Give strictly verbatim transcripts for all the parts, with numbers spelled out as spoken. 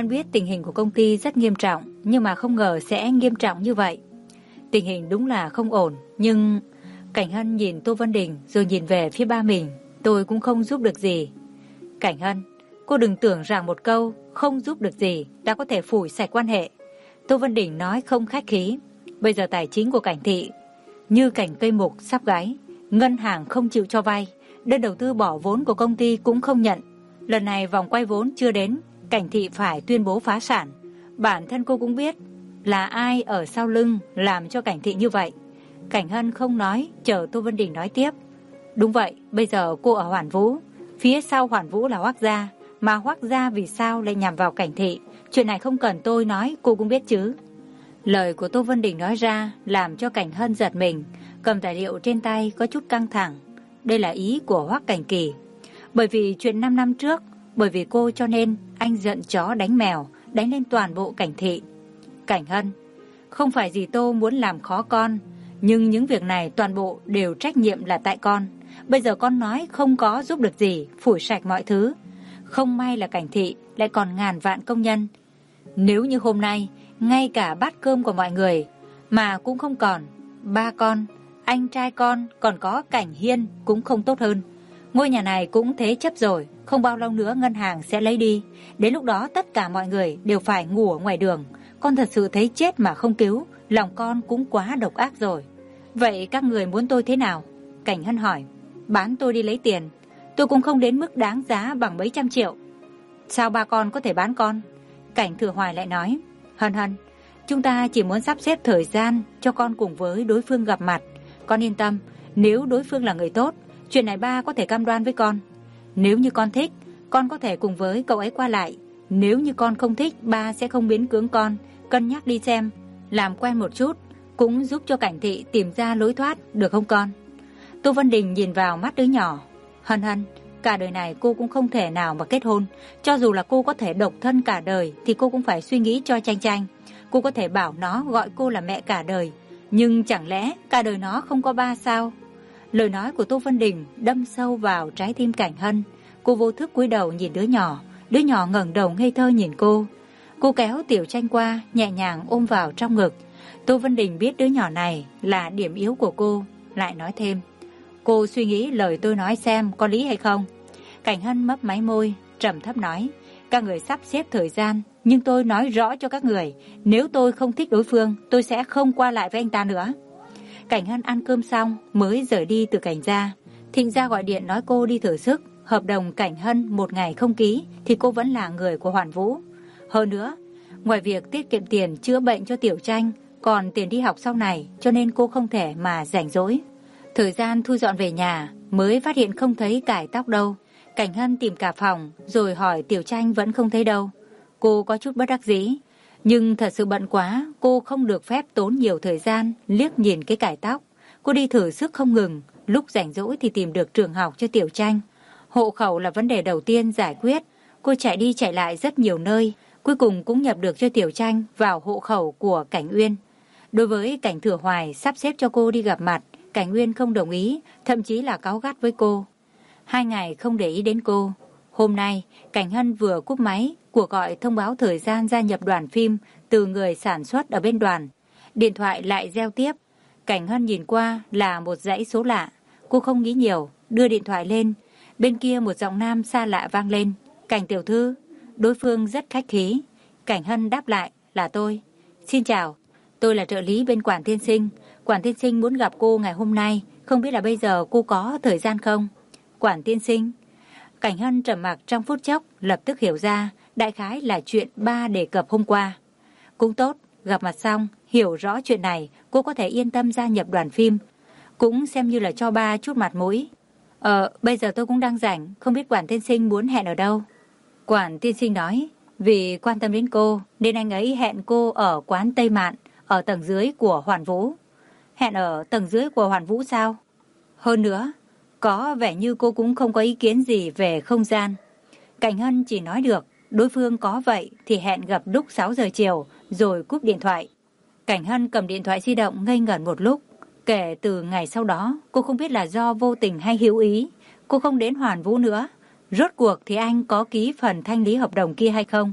Hân biết tình hình của công ty rất nghiêm trọng, nhưng mà không ngờ sẽ nghiêm trọng như vậy. Tình hình đúng là không ổn, nhưng... Cảnh Hân nhìn Tô Vân Đình rồi nhìn về phía ba mình. Tôi cũng không giúp được gì. Cảnh Hân, cô đừng tưởng rằng một câu không giúp được gì đã có thể phủi sạch quan hệ. Tô Vân Đình nói không khách khí. Bây giờ tài chính của Cảnh thị như cành cây mục sắp gáy. Ngân hàng không chịu cho vay, đơn đầu tư bỏ vốn của công ty cũng không nhận. Lần này vòng quay vốn chưa đến, Cảnh thị phải tuyên bố phá sản. Bản thân cô cũng biết là ai ở sau lưng làm cho Cảnh thị như vậy. Cảnh Hân không nói, chờ Tô Vân Đình nói tiếp. Đúng vậy, bây giờ cô ở Hoàn Vũ, phía sau Hoàn Vũ là Hoác gia, mà Hoác gia vì sao lại nhằm vào Cảnh thị? Chuyện này không cần tôi nói, cô cũng biết chứ. Lời của Tô Vân Đình nói ra làm cho Cảnh Hân giật mình, cầm tài liệu trên tay có chút căng thẳng. Đây là ý của Hoác Cảnh Kỳ. Bởi vì chuyện năm năm trước, bởi vì cô cho nên anh giận chó đánh mèo, đánh lên toàn bộ Cảnh thị. Cảnh Hân, không phải dì Tô muốn làm khó con, nhưng những việc này toàn bộ đều trách nhiệm là tại con. Bây giờ con nói không có giúp được gì, phủi sạch mọi thứ. Không may là Cảnh thị lại còn ngàn vạn công nhân. Nếu như hôm nay ngay cả bát cơm của mọi người mà cũng không còn, ba con, anh trai con còn có Cảnh Hiên cũng không tốt hơn. Ngôi nhà này cũng thế chấp rồi, không bao lâu nữa ngân hàng sẽ lấy đi. Đến lúc đó tất cả mọi người đều phải ngủ ở ngoài đường. Con thật sự thấy chết mà không cứu, lòng con cũng quá độc ác rồi. Vậy các người muốn tôi thế nào? Cảnh Hân hỏi. Bán tôi đi lấy tiền. Tôi cũng không đến mức đáng giá bằng mấy trăm triệu. Sao ba con có thể bán con? Cảnh Thừa Hoài lại nói. Hân Hân, chúng ta chỉ muốn sắp xếp thời gian cho con cùng với đối phương gặp mặt. Con yên tâm, nếu đối phương là người tốt, chuyện này ba có thể cam đoan với con. Nếu như con thích, con có thể cùng với cậu ấy qua lại. Nếu như con không thích, ba sẽ không miễn cưỡng con. Cân nhắc đi xem, làm quen một chút, cũng giúp cho Cảnh thị tìm ra lối thoát, được không con? Tô Vân Đình nhìn vào mắt đứa nhỏ. Hân Hân, cả đời này cô cũng không thể nào mà kết hôn. Cho dù là cô có thể độc thân cả đời thì cô cũng phải suy nghĩ cho Tranh Tranh. Cô có thể bảo nó gọi cô là mẹ cả đời, nhưng chẳng lẽ cả đời nó không có ba sao? Lời nói của Tô Vân Đình đâm sâu vào trái tim Cảnh Hân. Cô vô thức cúi đầu nhìn đứa nhỏ. Đứa nhỏ ngẩng đầu ngây thơ nhìn cô. Cô kéo Tiểu Tranh qua, nhẹ nhàng ôm vào trong ngực. Tô Vân Đình biết đứa nhỏ này là điểm yếu của cô, lại nói thêm. Cô suy nghĩ lời tôi nói xem có lý hay không? Cảnh Hân mấp máy môi, trầm thấp nói. Các người sắp xếp thời gian, nhưng tôi nói rõ cho các người, nếu tôi không thích đối phương, tôi sẽ không qua lại với anh ta nữa. Cảnh Hân ăn cơm xong mới rời đi từ Cảnh gia. Thịnh gia gọi điện nói cô đi thử sức. Hợp đồng Cảnh Hân một ngày không ký thì cô vẫn là người của Hoàn Vũ. Hơn nữa, ngoài việc tiết kiệm tiền chữa bệnh cho Tiểu Tranh, còn tiền đi học sau này, cho nên cô không thể mà rảnh rỗi. Thời gian thu dọn về nhà mới phát hiện không thấy cải tóc đâu. Cảnh Hân tìm cả phòng rồi hỏi Tiểu Tranh vẫn không thấy đâu. Cô có chút bất đắc dĩ, nhưng thật sự bận quá, cô không được phép tốn nhiều thời gian liếc nhìn cái cải tóc. Cô đi thử sức không ngừng, lúc rảnh rỗi thì tìm được trường học cho Tiểu Tranh. Hộ khẩu là vấn đề đầu tiên giải quyết. Cô chạy đi chạy lại rất nhiều nơi, cuối cùng cũng nhập được cho Tiểu Tranh vào hộ khẩu của Cảnh Uyên. Đối với Cảnh Thừa Hoài sắp xếp cho cô đi gặp mặt, Cảnh Uyên không đồng ý, thậm chí là cáu gắt với cô. Hai ngày không để ý đến cô. Hôm nay, Cảnh Hân vừa cúp máy, cuộc gọi thông báo thời gian gia nhập đoàn phim từ người sản xuất ở bên đoàn. Điện thoại lại reo tiếp. Cảnh Hân nhìn qua là một dãy số lạ. Cô không nghĩ nhiều, đưa điện thoại lên. Bên kia một giọng nam xa lạ vang lên. Cảnh tiểu thư. Đối phương rất khách khí. Cảnh Hân đáp lại là tôi. Xin chào, tôi là trợ lý bên Quản tiên sinh. Quản tiên sinh muốn gặp cô ngày hôm nay. Không biết là bây giờ cô có thời gian không? Quản tiên sinh. Cảnh Hân trầm mặc trong phút chốc, lập tức hiểu ra đại khái là chuyện ba đề cập hôm qua. Cũng tốt, gặp mặt xong, hiểu rõ chuyện này, cô có thể yên tâm gia nhập đoàn phim. Cũng xem như là cho ba chút mặt mũi. Ờ, bây giờ tôi cũng đang rảnh, không biết Quản tiên sinh muốn hẹn ở đâu. Quản tiên sinh nói, vì quan tâm đến cô, nên anh ấy hẹn cô ở quán Tây Mạn, ở tầng dưới của Hoàn Vũ. Hẹn ở tầng dưới của Hoàn Vũ sao? Hơn nữa, có vẻ như cô cũng không có ý kiến gì về không gian. Cảnh Hân chỉ nói được, đối phương có vậy thì hẹn gặp lúc sáu giờ chiều, rồi cúp điện thoại. Cảnh Hân cầm điện thoại di động ngây ngẩn một lúc. Kể từ ngày sau đó, cô không biết là do vô tình hay hữu ý, cô không đến Hoàn Vũ nữa. Rốt cuộc thì anh có ký phần thanh lý hợp đồng kia hay không?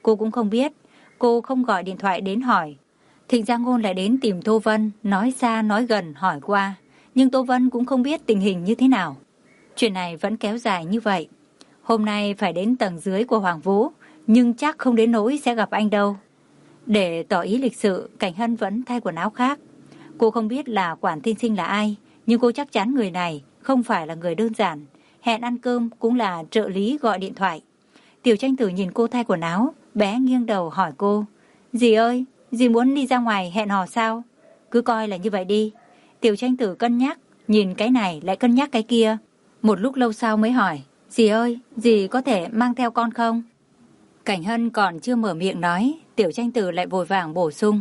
cô cũng không biết. Cô không gọi điện thoại đến hỏi. Thịnh Gia Ngôn lại đến tìm Tô Vân, nói xa nói gần hỏi qua. Nhưng Tô Vân cũng không biết tình hình như thế nào. Chuyện này vẫn kéo dài như vậy. Hôm nay phải đến tầng dưới của Hoàng Vũ, nhưng chắc không đến nỗi sẽ gặp anh đâu. Để tỏ ý lịch sự, Cảnh Hân vẫn thay quần áo khác. Cô không biết là quản tiên sinh là ai, nhưng cô chắc chắn người này không phải là người đơn giản. Hẹn ăn cơm cũng là trợ lý gọi điện thoại. Tiểu Tranh Tử nhìn cô thay quần áo, bé nghiêng đầu hỏi cô. Dì ơi, dì muốn đi ra ngoài hẹn hò sao? Cứ coi là như vậy đi. Tiểu Tranh Tử cân nhắc, nhìn cái này lại cân nhắc cái kia. Một lúc lâu sau mới hỏi. Dì ơi, dì có thể mang theo con không? Cảnh Hân còn chưa mở miệng nói, Tiểu Tranh Tử lại vội vàng bổ sung.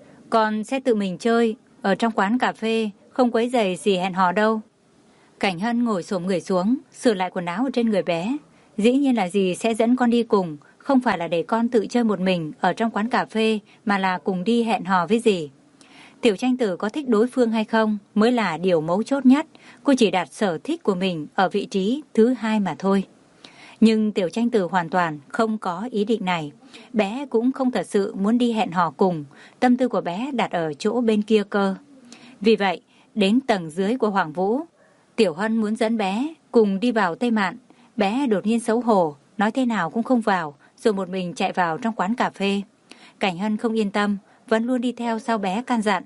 Con sẽ tự mình chơi, ở trong quán cà phê, không quấy rầy dì hẹn hò đâu. Cảnh Hân ngồi xổm người xuống, sửa lại quần áo ở trên người bé. Dĩ nhiên là dì sẽ dẫn con đi cùng, không phải là để con tự chơi một mình ở trong quán cà phê, mà là cùng đi hẹn hò với dì. Tiểu Tranh Tử có thích đối phương hay không mới là điều mấu chốt nhất. Cô chỉ đặt sở thích của mình ở vị trí thứ hai mà thôi. Nhưng Tiểu Tranh Tử hoàn toàn không có ý định này. Bé cũng không thật sự muốn đi hẹn hò cùng. Tâm tư của bé đặt ở chỗ bên kia cơ. Vì vậy, đến tầng dưới của Hoàng Vũ, Tiểu Hân muốn dẫn bé cùng đi vào Tây Mạn. Bé đột nhiên xấu hổ, nói thế nào cũng không vào, rồi một mình chạy vào trong quán cà phê. Cảnh Hân không yên tâm, vẫn luôn đi theo sau bé can dặn.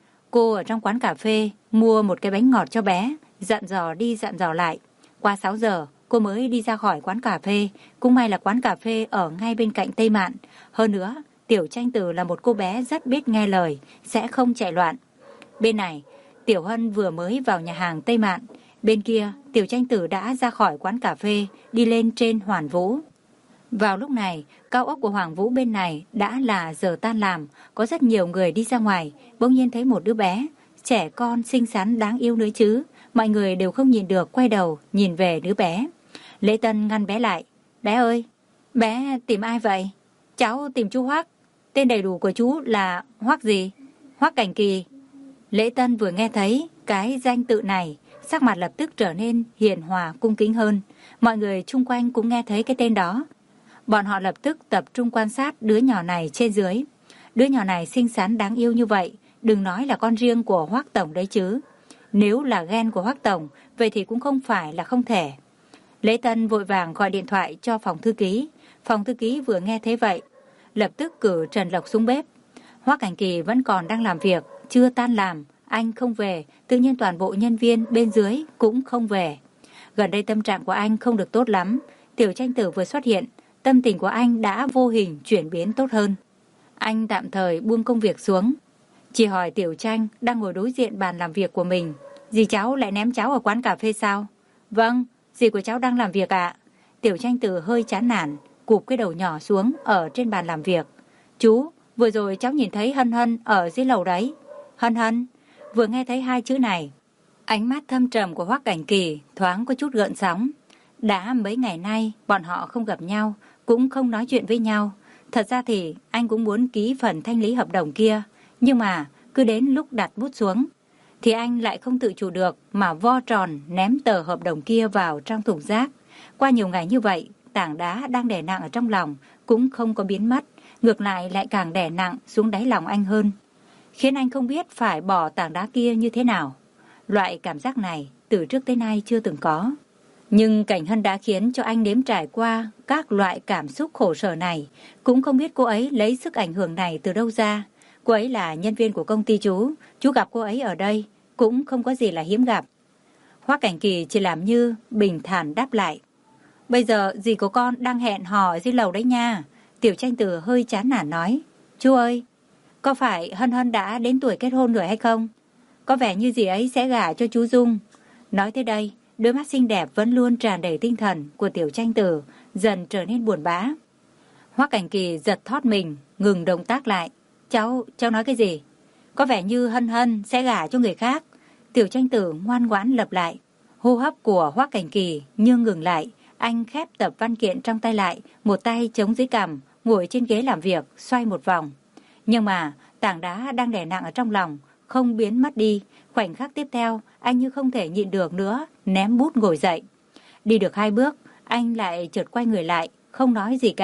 Cô ở trong quán cà phê mua một cái bánh ngọt cho bé, dặn dò đi dặn dò lại. Qua sáu giờ, cô mới đi ra khỏi quán cà phê. Cũng may là quán cà phê ở ngay bên cạnh Tây Mạn. Hơn nữa, Tiểu Tranh Tử là một cô bé rất biết nghe lời, sẽ không chạy loạn. Bên này, Tiểu Hân vừa mới vào nhà hàng Tây Mạn. Bên kia, Tiểu Tranh Tử đã ra khỏi quán cà phê, đi lên trên Hoàn Vũ. Vào lúc này, cao ốc của Hoàng Vũ bên này đã là giờ tan làm, có rất nhiều người đi ra ngoài, bỗng nhiên thấy một đứa bé, trẻ con xinh xắn đáng yêu nữa chứ. Mọi người đều không nhìn được, quay đầu nhìn về đứa bé. Lễ Tân ngăn bé lại. Bé ơi, bé tìm ai vậy? Cháu tìm chú Hoắc. Tên đầy đủ của chú là Hoắc gì? Hoắc Cảnh Kỳ. Lễ Tân vừa nghe thấy cái danh tự này, sắc mặt lập tức trở nên hiền hòa cung kính hơn. Mọi người chung quanh cũng nghe thấy cái tên đó. Bọn họ lập tức tập trung quan sát đứa nhỏ này trên dưới. Đứa nhỏ này xinh xắn đáng yêu như vậy, đừng nói là con riêng của Hoắc Tổng đấy chứ. Nếu là ghen của Hoắc Tổng, vậy thì cũng không phải là không thể. Lễ Tân vội vàng gọi điện thoại cho phòng thư ký. Phòng thư ký vừa nghe thấy vậy, lập tức cử Trần Lộc xuống bếp. Hoắc Cảnh Kỳ vẫn còn đang làm việc, chưa tan làm, anh không về, tự nhiên toàn bộ nhân viên bên dưới cũng không về. Gần đây tâm trạng của anh không được tốt lắm. Tiểu Tranh Tử vừa xuất hiện, tâm tình của anh đã vô hình chuyển biến tốt hơn. Anh tạm thời buông công việc xuống, chỉ hỏi Tiểu Tranh đang ngồi đối diện bàn làm việc của mình. Dì cháu lại ném cháu ở quán cà phê sao? Vâng, dì của cháu đang làm việc ạ. Tiểu Tranh Tử hơi chán nản, cụp cái đầu nhỏ xuống ở trên bàn làm việc. Chú, vừa rồi cháu nhìn thấy Hân Hân ở dưới lầu đấy. Hân Hân, vừa nghe thấy hai chữ này, ánh mắt thâm trầm của Hoắc Cảnh Kỳ thoáng có chút gợn sóng. Đã mấy ngày nay bọn họ không gặp nhau, cũng không nói chuyện với nhau. Thật ra thì anh cũng muốn ký phần thanh lý hợp đồng kia, nhưng mà cứ đến lúc đặt bút xuống thì anh lại không tự chủ được mà vo tròn ném tờ hợp đồng kia vào trong thùng rác. Qua nhiều ngày như vậy, tảng đá đang đè nặng ở trong lòng cũng không có biến mất, ngược lại lại càng đè nặng xuống đáy lòng anh hơn, khiến anh không biết phải bỏ tảng đá kia như thế nào. Loại cảm giác này từ trước tới nay chưa từng có. Nhưng Cảnh Hân đã khiến cho anh nếm trải qua các loại cảm xúc khổ sở này. Cũng không biết cô ấy lấy sức ảnh hưởng này từ đâu ra. Cô ấy là nhân viên của công ty chú. Chú gặp cô ấy ở đây cũng không có gì là hiếm gặp. Hoắc Cảnh Kỳ chỉ làm như bình thản đáp lại. Bây giờ dì của con đang hẹn hò dưới lầu đấy nha. Tiểu Tranh Tử hơi chán nản nói. Chú ơi, có phải Hân Hân đã đến tuổi kết hôn rồi hay không? Có vẻ như dì ấy sẽ gả cho chú Dung. Nói tới đây, đôi mắt xinh đẹp vẫn luôn tràn đầy tinh thần của Tiểu Tranh Tử dần trở nên buồn bã. Hoắc Cảnh Kỳ giật thót mình, ngừng động tác lại. Cháu, cháu nói cái gì? Có vẻ như Hân Hân sẽ gả cho người khác. Tiểu Tranh Tử ngoan ngoãn lặp lại. Hô hấp của Hoắc Cảnh Kỳ như ngừng lại. Anh khép tập văn kiện trong tay lại, một tay chống dưới cằm, ngồi trên ghế làm việc, xoay một vòng. Nhưng mà tảng đá đang đè nặng ở trong lòng không biến mất đi. Khoảnh khắc tiếp theo, anh như không thể nhịn được nữa, ném bút ngồi dậy. Đi được hai bước, anh lại chợt quay người lại, không nói gì cả,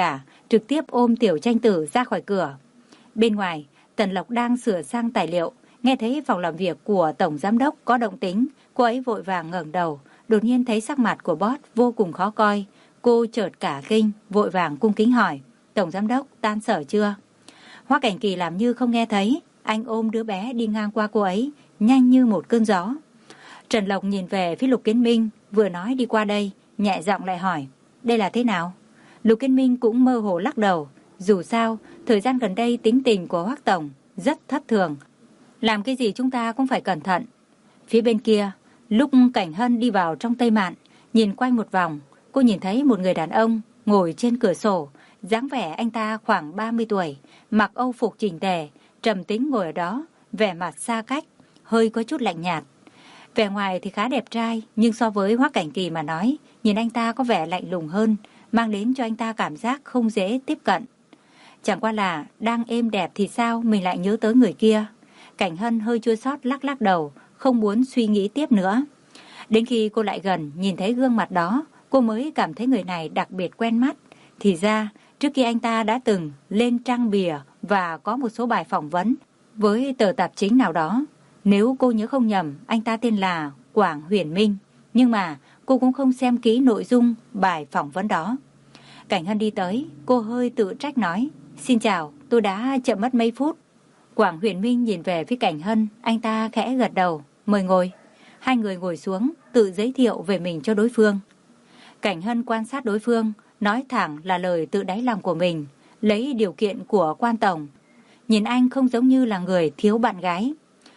trực tiếp ôm Tiểu Tranh Tử ra khỏi cửa. Bên ngoài, Tần Lộc đang sửa sang tài liệu, nghe thấy phòng làm việc của Tổng Giám đốc có động tính, cô ấy vội vàng ngẩng đầu, đột nhiên thấy sắc mặt của boss vô cùng khó coi. Cô chợt cả kinh, vội vàng cung kính hỏi, Tổng Giám đốc tan sở chưa? Hoắc Cảnh Kỳ làm như không nghe thấy, anh ôm đứa bé đi ngang qua cô ấy, nhanh như một cơn gió. Trần Lộc nhìn về phía Lục Kiến Minh, vừa nói đi qua đây, nhẹ giọng lại hỏi, đây là thế nào? Lục Kiến Minh cũng mơ hồ lắc đầu, dù sao, thời gian gần đây tính tình của Hoắc Tổng rất thất thường. Làm cái gì chúng ta cũng phải cẩn thận. Phía bên kia, lúc Cảnh Hân đi vào trong Tây Mạn, nhìn quanh một vòng, cô nhìn thấy một người đàn ông ngồi trên cửa sổ, dáng vẻ anh ta khoảng ba mươi tuổi, mặc âu phục chỉnh tề, trầm tĩnh ngồi ở đó, vẻ mặt xa cách, hơi có chút lạnh nhạt. Vẻ ngoài thì khá đẹp trai, nhưng so với Hoắc Cảnh Kỳ mà nói, nhìn anh ta có vẻ lạnh lùng hơn, mang đến cho anh ta cảm giác không dễ tiếp cận. Chẳng qua là đang êm đẹp thì sao mình lại nhớ tới người kia. Cảnh Hân hơi chua xót lắc lắc đầu, không muốn suy nghĩ tiếp nữa. Đến khi cô lại gần nhìn thấy gương mặt đó, cô mới cảm thấy người này đặc biệt quen mắt. Thì ra, trước kia anh ta đã từng lên trang bìa và có một số bài phỏng vấn với tờ tạp chí nào đó. Nếu cô nhớ không nhầm, anh ta tên là Quảng Huyền Minh. Nhưng mà cô cũng không xem kỹ nội dung bài phỏng vấn đó. Cảnh Hân đi tới, cô hơi tự trách nói, xin chào, tôi đã chậm mất mấy phút. Quảng Huyền Minh nhìn về phía Cảnh Hân, anh ta khẽ gật đầu, mời ngồi. Hai người ngồi xuống, tự giới thiệu về mình cho đối phương. Cảnh Hân quan sát đối phương, nói thẳng là lời tự đáy lòng của mình, lấy điều kiện của quan tổng. Nhìn anh không giống như là người thiếu bạn gái.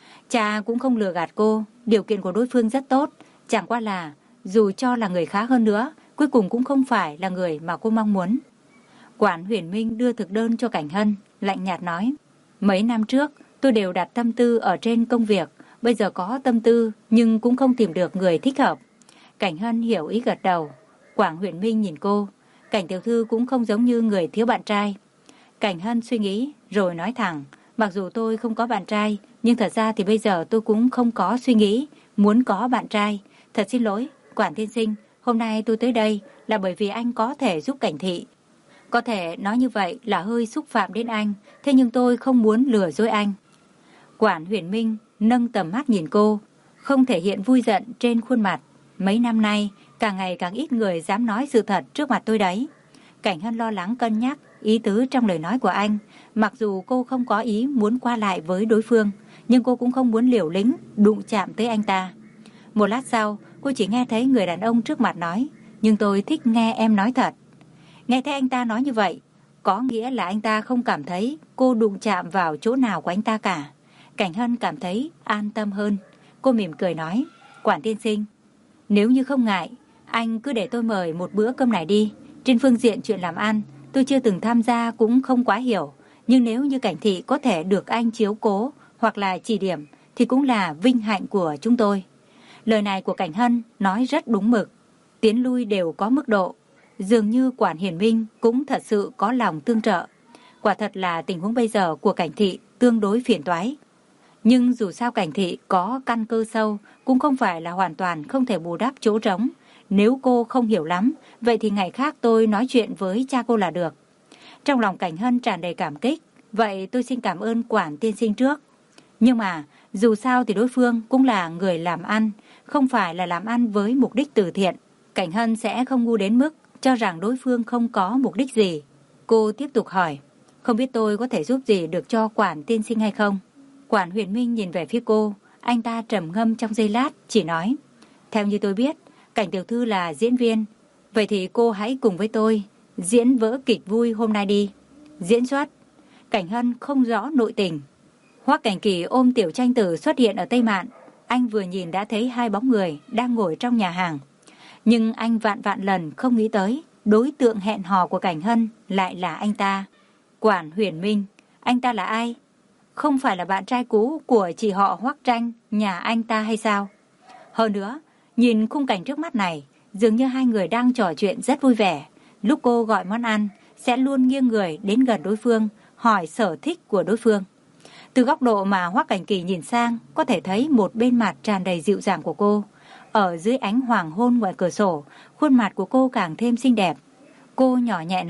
Cha cũng không lừa gạt cô, điều kiện của đối phương rất tốt, chẳng qua là dù cho là người khá hơn nữa, cuối cùng cũng không phải là người mà cô mong muốn. Quảng Huyền Minh đưa thực đơn cho Cảnh Hân, lạnh nhạt nói, mấy năm trước tôi đều đặt tâm tư ở trên công việc, bây giờ có tâm tư nhưng cũng không tìm được người thích hợp. Cảnh Hân hiểu ý gật đầu. Quảng Huyền Minh nhìn cô, Cảnh tiểu thư cũng không giống như người thiếu bạn trai. Cảnh Hân suy nghĩ rồi nói thẳng, mặc dù tôi không có bạn trai, nhưng thật ra thì bây giờ tôi cũng không có suy nghĩ muốn có bạn trai. Thật xin lỗi, Quản tiên sinh, hôm nay tôi tới đây là bởi vì anh có thể giúp Cảnh thị. Có thể nói như vậy là hơi xúc phạm đến anh, thế nhưng tôi không muốn lừa dối anh. Quản Huyền Minh nâng tầm mắt nhìn cô, không thể hiện vui giận trên khuôn mặt. Mấy năm nay, càng ngày càng ít người dám nói sự thật trước mặt tôi đấy. Cảnh Hân lo lắng cân nhắc ý tứ trong lời nói của anh. Mặc dù cô không có ý muốn qua lại với đối phương, nhưng cô cũng không muốn liều lĩnh đụng chạm tới anh ta. Một lát sau, cô chỉ nghe thấy người đàn ông trước mặt nói, nhưng tôi thích nghe em nói thật. Nghe thấy anh ta nói như vậy, có nghĩa là anh ta không cảm thấy cô đụng chạm vào chỗ nào của anh ta cả. Cảnh Hân cảm thấy an tâm hơn. Cô mỉm cười nói, Quản tiên sinh, nếu như không ngại, anh cứ để tôi mời một bữa cơm này đi. Trên phương diện chuyện làm ăn, tôi chưa từng tham gia cũng không quá hiểu. Nhưng nếu như Cảnh thị có thể được anh chiếu cố hoặc là chỉ điểm, thì cũng là vinh hạnh của chúng tôi. Lời này của Cảnh Hân nói rất đúng mực. Tiến lui đều có mức độ. Dường như Quản Hiển Minh cũng thật sự có lòng tương trợ. Quả thật là tình huống bây giờ của Cảnh thị tương đối phiền toái. Nhưng dù sao Cảnh thị có căn cơ sâu, cũng không phải là hoàn toàn không thể bù đắp chỗ trống. Nếu cô không hiểu lắm, vậy thì ngày khác tôi nói chuyện với cha cô là được. Trong lòng Cảnh Hân tràn đầy cảm kích, vậy tôi xin cảm ơn Quản tiên sinh trước. Nhưng mà, dù sao thì đối phương cũng là người làm ăn, không phải là làm ăn với mục đích từ thiện. Cảnh Hân sẽ không ngu đến mức cho rằng đối phương không có mục đích gì. Cô tiếp tục hỏi, không biết tôi có thể giúp gì được cho Quản tiên sinh hay không? Quản Huyền Minh nhìn về phía cô, anh ta trầm ngâm trong giây lát, chỉ nói, theo như tôi biết, Cảnh tiểu thư là diễn viên, vậy thì cô hãy cùng với tôi diễn vở kịch vui hôm nay đi. Diễn xuất? Cảnh Hân không rõ nội tình. Hoắc Cảnh Kỳ ôm Tiểu Tranh Tử xuất hiện ở Tây Mạn, anh vừa nhìn đã thấy hai bóng người đang ngồi trong nhà hàng. Nhưng anh vạn vạn lần không nghĩ tới đối tượng hẹn hò của Cảnh Hân lại là anh ta. Quản Huyền Minh, anh ta là ai? Không phải là bạn trai cũ của chị họ Hoắc Tranh nhà anh ta hay sao? Hơn nữa, nhìn khung cảnh trước mắt này, dường như hai người đang trò chuyện rất vui vẻ. Lúc cô gọi món ăn, sẽ luôn nghiêng người đến gần đối phương, hỏi sở thích của đối phương. Từ góc độ mà Hoắc Cảnh Kỳ nhìn sang, có thể thấy một bên mặt tràn đầy dịu dàng của cô. Ở dưới ánh hoàng hôn ngoài cửa sổ, khuôn mặt của cô càng thêm xinh đẹp. Cô nhỏ nhẹ nói,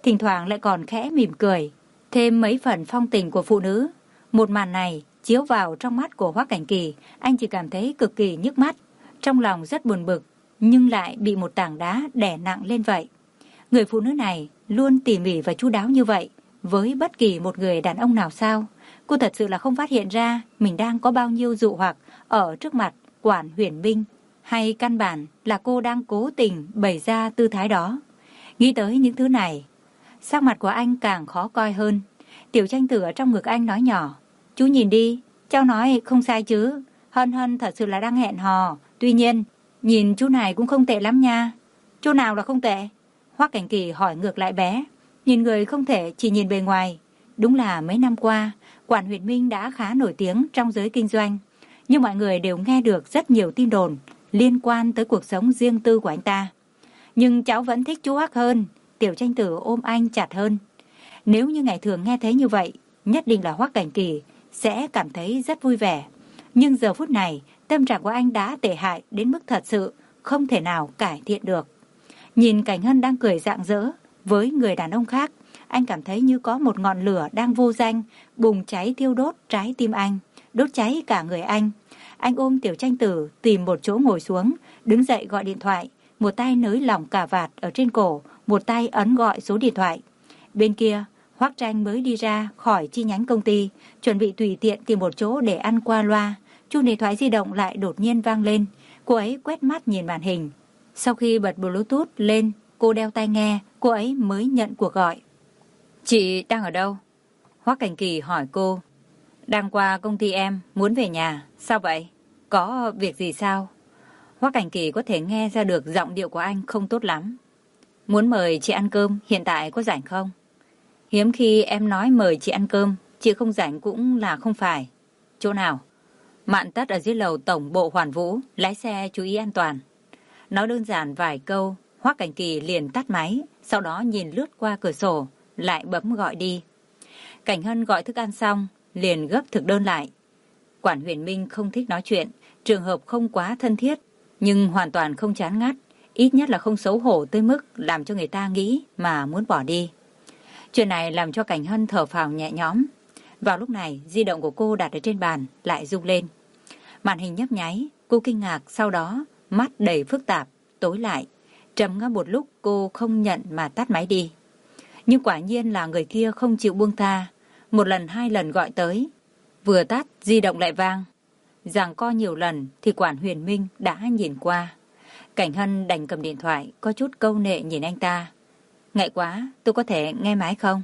thỉnh thoảng lại còn khẽ mỉm cười, thêm mấy phần phong tình của phụ nữ. Một màn này chiếu vào trong mắt của Hoắc Cảnh Kỳ, anh chỉ cảm thấy cực kỳ nhức mắt, trong lòng rất buồn bực, nhưng lại bị một tảng đá đè nặng lên vậy. Người phụ nữ này luôn tỉ mỉ và chu đáo như vậy với bất kỳ một người đàn ông nào sao? Cô thật sự là không phát hiện ra mình đang có bao nhiêu dụ hoặc ở trước mặt Quản Huyền Minh, hay căn bản là cô đang cố tình bày ra tư thái đó? Nghĩ tới những thứ này, sắc mặt của anh càng khó coi hơn. Tiểu Tranh Tử ở trong ngực anh nói nhỏ, chú nhìn đi, cháu nói không sai chứ, Hân Hân thật sự là đang hẹn hò, tuy nhiên nhìn chú này cũng không tệ lắm nha. Chỗ nào là không tệ? Hoắc Cảnh Kỳ hỏi ngược lại bé. Nhìn người không thể chỉ nhìn bề ngoài. Đúng là mấy năm qua, Quản Huyền Minh đã khá nổi tiếng trong giới kinh doanh, nhưng mọi người đều nghe được rất nhiều tin đồn liên quan tới cuộc sống riêng tư của anh ta. Nhưng cháu vẫn thích chú Hoắc hơn. Tiểu Tranh Tử ôm anh chặt hơn. Nếu như ngày thường nghe thấy như vậy, nhất định là Hoắc Cảnh Kỳ sẽ cảm thấy rất vui vẻ. Nhưng giờ phút này, tâm trạng của anh đã tệ hại đến mức thật sự không thể nào cải thiện được. Nhìn Cảnh Hân đang cười rạng rỡ với người đàn ông khác, anh cảm thấy như có một ngọn lửa đang vô danh bùng cháy thiêu đốt trái tim anh, đốt cháy cả người anh. Anh ôm Tiểu Tranh Tử tìm một chỗ ngồi xuống, đứng dậy gọi điện thoại, một tay nới lỏng cà vạt ở trên cổ, một tay ấn gọi số điện thoại. Bên kia, Hoắc Tranh mới đi ra khỏi chi nhánh công ty, chuẩn bị tùy tiện tìm một chỗ để ăn qua loa. Chuông điện thoại di động lại đột nhiên vang lên. Cô ấy quét mắt nhìn màn hình. Sau khi bật Bluetooth lên, cô đeo tai nghe, cô ấy mới nhận cuộc gọi. Chị đang ở đâu? Hoắc Cảnh Kỳ hỏi cô. Đang qua công ty em, muốn về nhà. Sao vậy? Có việc gì sao? Hoắc Cảnh Kỳ có thể nghe ra được giọng điệu của anh không tốt lắm. Muốn mời chị ăn cơm, hiện tại có rảnh không? Hiếm khi em nói mời chị ăn cơm, chị không rảnh cũng là không phải. Chỗ nào? Mạn Tất ở dưới lầu tổng bộ Hoàn Vũ, lái xe chú ý an toàn. Nói đơn giản vài câu, Hoắc Cảnh Kỳ liền tắt máy, sau đó nhìn lướt qua cửa sổ, lại bấm gọi đi. Cảnh Hân gọi thức ăn xong, liền gấp thực đơn lại. Quản Huyền Minh không thích nói chuyện, trường hợp không quá thân thiết, nhưng hoàn toàn không chán ngắt, ít nhất là không xấu hổ tới mức làm cho người ta nghĩ mà muốn bỏ đi. Chuyện này làm cho Cảnh Hân thở phào nhẹ nhõm. Vào lúc này, di động của cô đặt ở trên bàn lại rung lên. Màn hình nhấp nháy, cô kinh ngạc, sau đó mắt đầy phức tạp, tối lại. Trầm ngâm một lúc cô không nhận mà tắt máy đi. Nhưng quả nhiên là người kia không chịu buông tha. Một lần hai lần gọi tới, vừa tắt di động lại vang. Giằng co nhiều lần thì Quản Huyền Minh đã nhìn qua. Cảnh Hân đành cầm điện thoại, có chút câu nệ nhìn anh ta. Ngại quá, tôi có thể nghe máy không?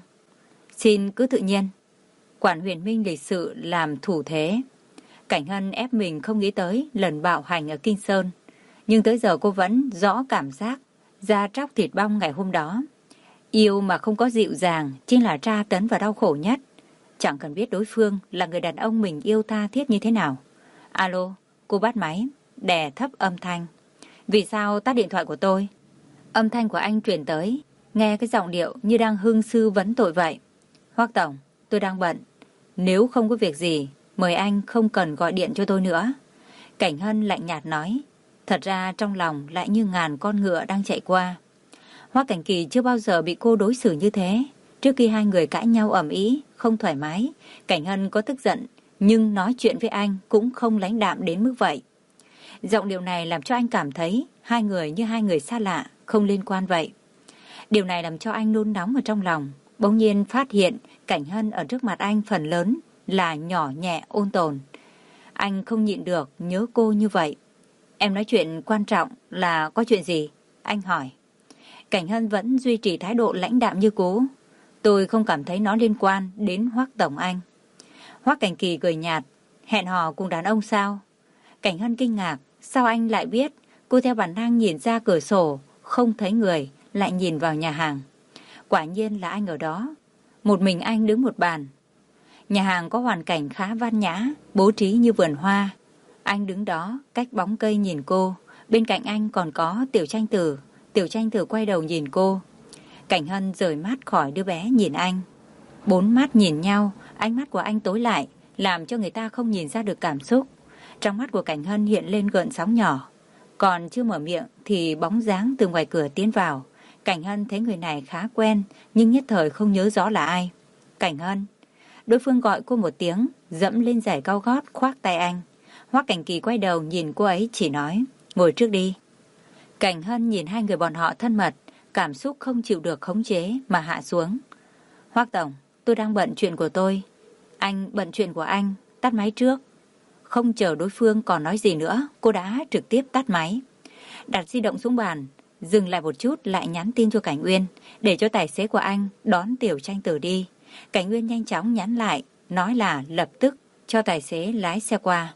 Xin cứ tự nhiên. Quản Huyền Minh lịch sự làm thủ thế. Cảnh Hân ép mình không nghĩ tới lần bạo hành ở Kinh Sơn. Nhưng tới giờ cô vẫn rõ cảm giác da tróc thịt bong ngày hôm đó. Yêu mà không có dịu dàng chính là tra tấn và đau khổ nhất. Chẳng cần biết đối phương là người đàn ông mình yêu tha thiết như thế nào. Alo, cô bắt máy, đè thấp âm thanh. Vì sao tắt điện thoại của tôi? Âm thanh của anh truyền tới, nghe cái giọng điệu như đang hưng sư vấn tội vậy. Hoắc tổng, tôi đang bận. Nếu không có việc gì, mời anh không cần gọi điện cho tôi nữa. Cảnh Hân lạnh nhạt nói. Thật ra trong lòng lại như ngàn con ngựa đang chạy qua. Hoắc Cảnh Kỳ chưa bao giờ bị cô đối xử như thế. Trước khi hai người cãi nhau ầm ĩ, không thoải mái, Cảnh Hân có tức giận, nhưng nói chuyện với anh cũng không lãnh đạm đến mức vậy. Giọng điều này làm cho anh cảm thấy hai người như hai người xa lạ, không liên quan vậy. Điều này làm cho anh nôn nóng ở trong lòng. Bỗng nhiên phát hiện Cảnh Hân ở trước mặt anh phần lớn là nhỏ nhẹ ôn tồn. Anh không nhịn được nhớ cô như vậy. Em nói chuyện quan trọng là có chuyện gì? Anh hỏi. Cảnh Hân vẫn duy trì thái độ lãnh đạm như cũ. Tôi không cảm thấy nó liên quan đến Hoắc tổng anh. Hoắc Cảnh Kỳ cười nhạt. Hẹn hò cùng đàn ông sao? Cảnh Hân kinh ngạc. Sao anh lại biết? Cô theo bản năng nhìn ra cửa sổ, không thấy người, lại nhìn vào nhà hàng. Quả nhiên là anh ở đó. Một mình anh đứng một bàn. Nhà hàng có hoàn cảnh khá văn nhã, bố trí như vườn hoa. Anh đứng đó, cách bóng cây nhìn cô. Bên cạnh anh còn có Tiểu Tranh Tử. Tiểu Tranh Tử quay đầu nhìn cô. Cảnh Hân rời mắt khỏi đứa bé nhìn anh. Bốn mắt nhìn nhau, ánh mắt của anh tối lại, làm cho người ta không nhìn ra được cảm xúc. Trong mắt của Cảnh Hân hiện lên gợn sóng nhỏ. Còn chưa mở miệng thì bóng dáng từ ngoài cửa tiến vào. Cảnh Hân thấy người này khá quen, nhưng nhất thời không nhớ rõ là ai. Cảnh Hân. Đối phương gọi cô một tiếng, dẫm lên giày cao gót khoác tay anh. Hoắc Cảnh Kỳ quay đầu nhìn cô ấy chỉ nói, ngồi trước đi. Cảnh Hân nhìn hai người bọn họ thân mật, cảm xúc không chịu được khống chế mà hạ xuống. Hoắc tổng, tôi đang bận chuyện của tôi. Anh bận chuyện của anh, tắt máy trước. Không chờ đối phương còn nói gì nữa, cô đã trực tiếp tắt máy. Đặt di động xuống bàn, dừng lại một chút lại nhắn tin cho Cảnh Uyên, để cho tài xế của anh đón Tiểu Tranh Tử đi. Cảnh Uyên nhanh chóng nhắn lại, nói là lập tức cho tài xế lái xe qua.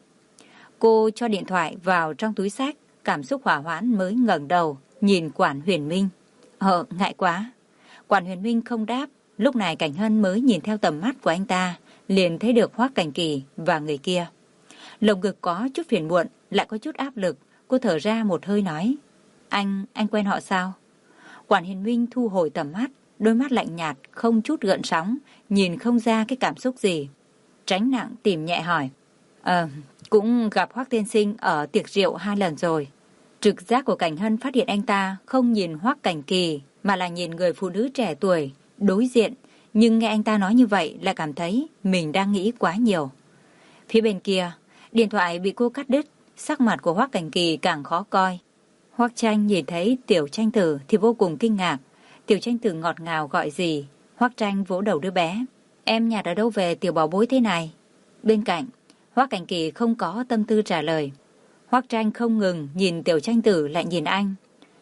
Cô cho điện thoại vào trong túi xách, cảm xúc hỏa hoãn mới ngẩng đầu, nhìn Quản Huyền Minh. Ờ, ngại quá. Quản Huyền Minh không đáp, lúc này Cảnh Hân mới nhìn theo tầm mắt của anh ta, liền thấy được Hoắc Cảnh Kỳ và người kia. Lồng ngực có chút phiền muộn, lại có chút áp lực, cô thở ra một hơi nói. Anh, anh quen họ sao? Quản Huyền Minh thu hồi tầm mắt, đôi mắt lạnh nhạt, không chút gợn sóng, nhìn không ra cái cảm xúc gì. Tránh nặng tìm nhẹ hỏi. Ờ, cũng gặp Hoắc tiên sinh ở tiệc rượu hai lần rồi. Trực giác của Cảnh Hân phát hiện anh ta không nhìn Hoắc Cảnh Kỳ, mà là nhìn người phụ nữ trẻ tuổi, đối diện. Nhưng nghe anh ta nói như vậy là cảm thấy mình đang nghĩ quá nhiều. Phía bên kia, điện thoại bị cô cắt đứt, sắc mặt của Hoắc Cảnh Kỳ càng khó coi. Hoắc Tranh nhìn thấy Tiểu Tranh Tử thì vô cùng kinh ngạc. Tiểu Tranh Tử ngọt ngào gọi gì. Hoắc Tranh vỗ đầu đứa bé. Em nhặt ở đâu về tiểu bảo bối thế này? Bên cạnh, Hoắc Cảnh Kỳ không có tâm tư trả lời. Hoắc Tranh không ngừng nhìn Tiểu Tranh Tử lại nhìn anh.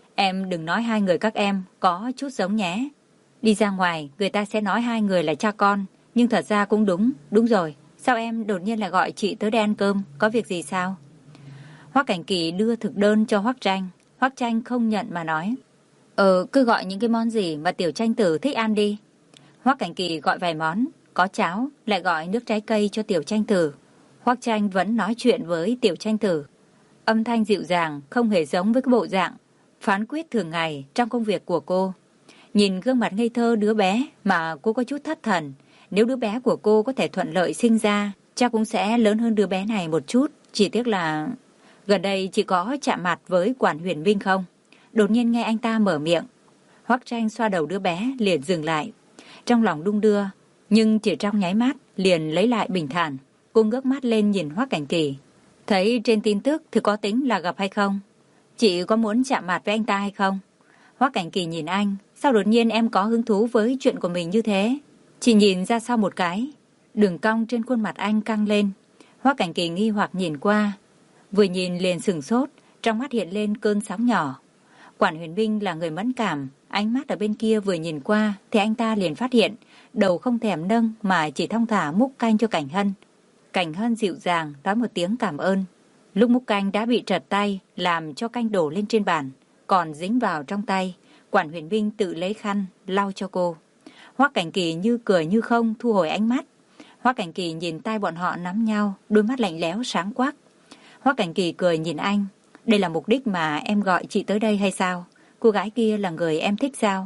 Em đừng nói hai người các em có chút giống nhé. Đi ra ngoài người ta sẽ nói hai người là cha con. Nhưng thật ra cũng đúng. Đúng rồi, sao em đột nhiên lại gọi chị tới đây ăn cơm? Có việc gì sao? Hoắc Cảnh Kỳ đưa thực đơn cho Hoắc Tranh. Hoắc Tranh không nhận mà nói. Ờ, cứ gọi những cái món gì mà Tiểu Tranh Tử thích ăn đi. Hoắc Cảnh Kỳ gọi vài món, có cháo, lại gọi nước trái cây cho Tiểu Tranh Tử. Hoắc Tranh vẫn nói chuyện với Tiểu Tranh Tử. Âm thanh dịu dàng, không hề giống với cái bộ dạng phán quyết thường ngày trong công việc của cô. Nhìn gương mặt ngây thơ đứa bé mà cô có chút thất thần. Nếu đứa bé của cô có thể thuận lợi sinh ra, chắc cũng sẽ lớn hơn đứa bé này một chút. Chỉ tiếc là gần đây chỉ có chạm mặt với Quản Huyền Minh không? Đột nhiên nghe anh ta mở miệng. Hoắc Tranh xoa đầu đứa bé liền dừng lại. Trong lòng đung đưa, nhưng chỉ trong nháy mắt liền lấy lại bình thản. Cô ngước mắt lên nhìn Hoắc Cảnh Kỳ. Thấy trên tin tức thì có tính là gặp hay không? Chị có muốn chạm mặt với anh ta hay không? Hoắc Cảnh Kỳ nhìn anh. Sao đột nhiên em có hứng thú với chuyện của mình như thế? Chị nhìn ra sau một cái. Đường cong trên khuôn mặt anh căng lên. Hoắc Cảnh Kỳ nghi hoặc nhìn qua. Vừa nhìn liền sửng sốt. Trong mắt hiện lên cơn sóng nhỏ. Quản Huyền Minh là người mẫn cảm. Ánh mắt ở bên kia vừa nhìn qua thì anh ta liền phát hiện. Đầu không thèm nâng mà chỉ thong thả múc canh cho Cảnh Hân. Cảnh Hân dịu dàng nói một tiếng cảm ơn. Lúc múc canh đã bị trật tay, làm cho canh đổ lên trên bàn, còn dính vào trong tay. Quản Huyền Minh tự lấy khăn lau cho cô. Hoắc Cảnh Kỳ như cười như không thu hồi ánh mắt. Hoắc Cảnh Kỳ nhìn tay bọn họ nắm nhau, đôi mắt lạnh lẽo sáng quắc. Hoắc Cảnh Kỳ cười nhìn anh. Đây là mục đích mà em gọi chị tới đây hay sao? Cô gái kia là người em thích sao?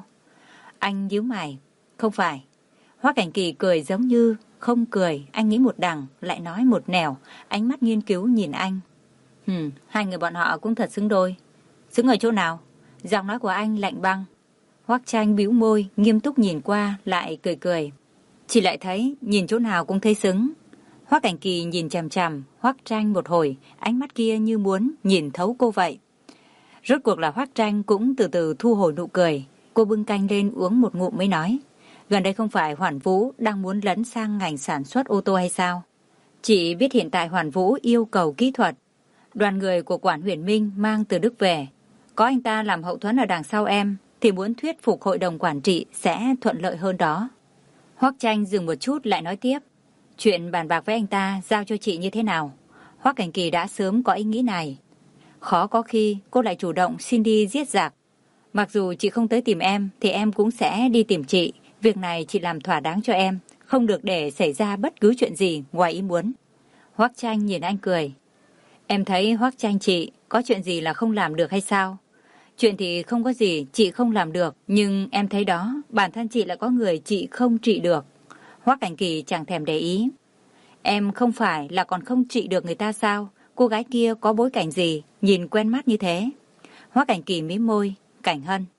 Anh nhíu mày. Không phải. Hoắc Cảnh Kỳ cười giống như không cười. Anh nghĩ một đằng lại nói một nẻo, ánh mắt nghiên cứu nhìn anh. Hừm, hai người bọn họ cũng thật xứng đôi. Xứng ở chỗ nào? Giọng nói của anh lạnh băng. Hoắc Tranh bĩu môi, nghiêm túc nhìn qua, lại cười cười. Chị lại thấy, nhìn chỗ nào cũng thấy xứng. Hoắc Cảnh Kỳ nhìn chằm chằm Hoắc Tranh một hồi, ánh mắt kia như muốn nhìn thấu cô vậy. Rốt cuộc là Hoắc Tranh cũng từ từ thu hồi nụ cười. Cô bưng canh lên uống một ngụm mới nói. Gần đây không phải Hoàn Vũ đang muốn lấn sang ngành sản xuất ô tô hay sao? Chị biết hiện tại Hoàn Vũ yêu cầu kỹ thuật. Đoàn người của Quản Huyền Minh mang từ Đức về. Có anh ta làm hậu thuẫn ở đằng sau em, thì muốn thuyết phục hội đồng quản trị sẽ thuận lợi hơn đó. Hoắc Tranh dừng một chút lại nói tiếp. Chuyện bàn bạc với anh ta giao cho chị như thế nào? Hoắc Cảnh Kỳ đã sớm có ý nghĩ này. Khó có khi cô lại chủ động xin đi giết giặc. Mặc dù chị không tới tìm em thì em cũng sẽ đi tìm chị. Việc này chị làm thỏa đáng cho em, không được để xảy ra bất cứ chuyện gì ngoài ý muốn. Hoắc Tranh nhìn anh cười. Em thấy Hoắc Tranh chị có chuyện gì là không làm được hay sao? Chuyện thì không có gì chị không làm được, nhưng em thấy đó, bản thân chị lại có người chị không trị được. Hoắc Cảnh Kỳ chẳng thèm để ý. Em không phải là còn không trị được người ta sao? Cô gái kia có bối cảnh gì, nhìn quen mắt như thế? Hoắc Cảnh Kỳ mím môi. Cảnh Hân.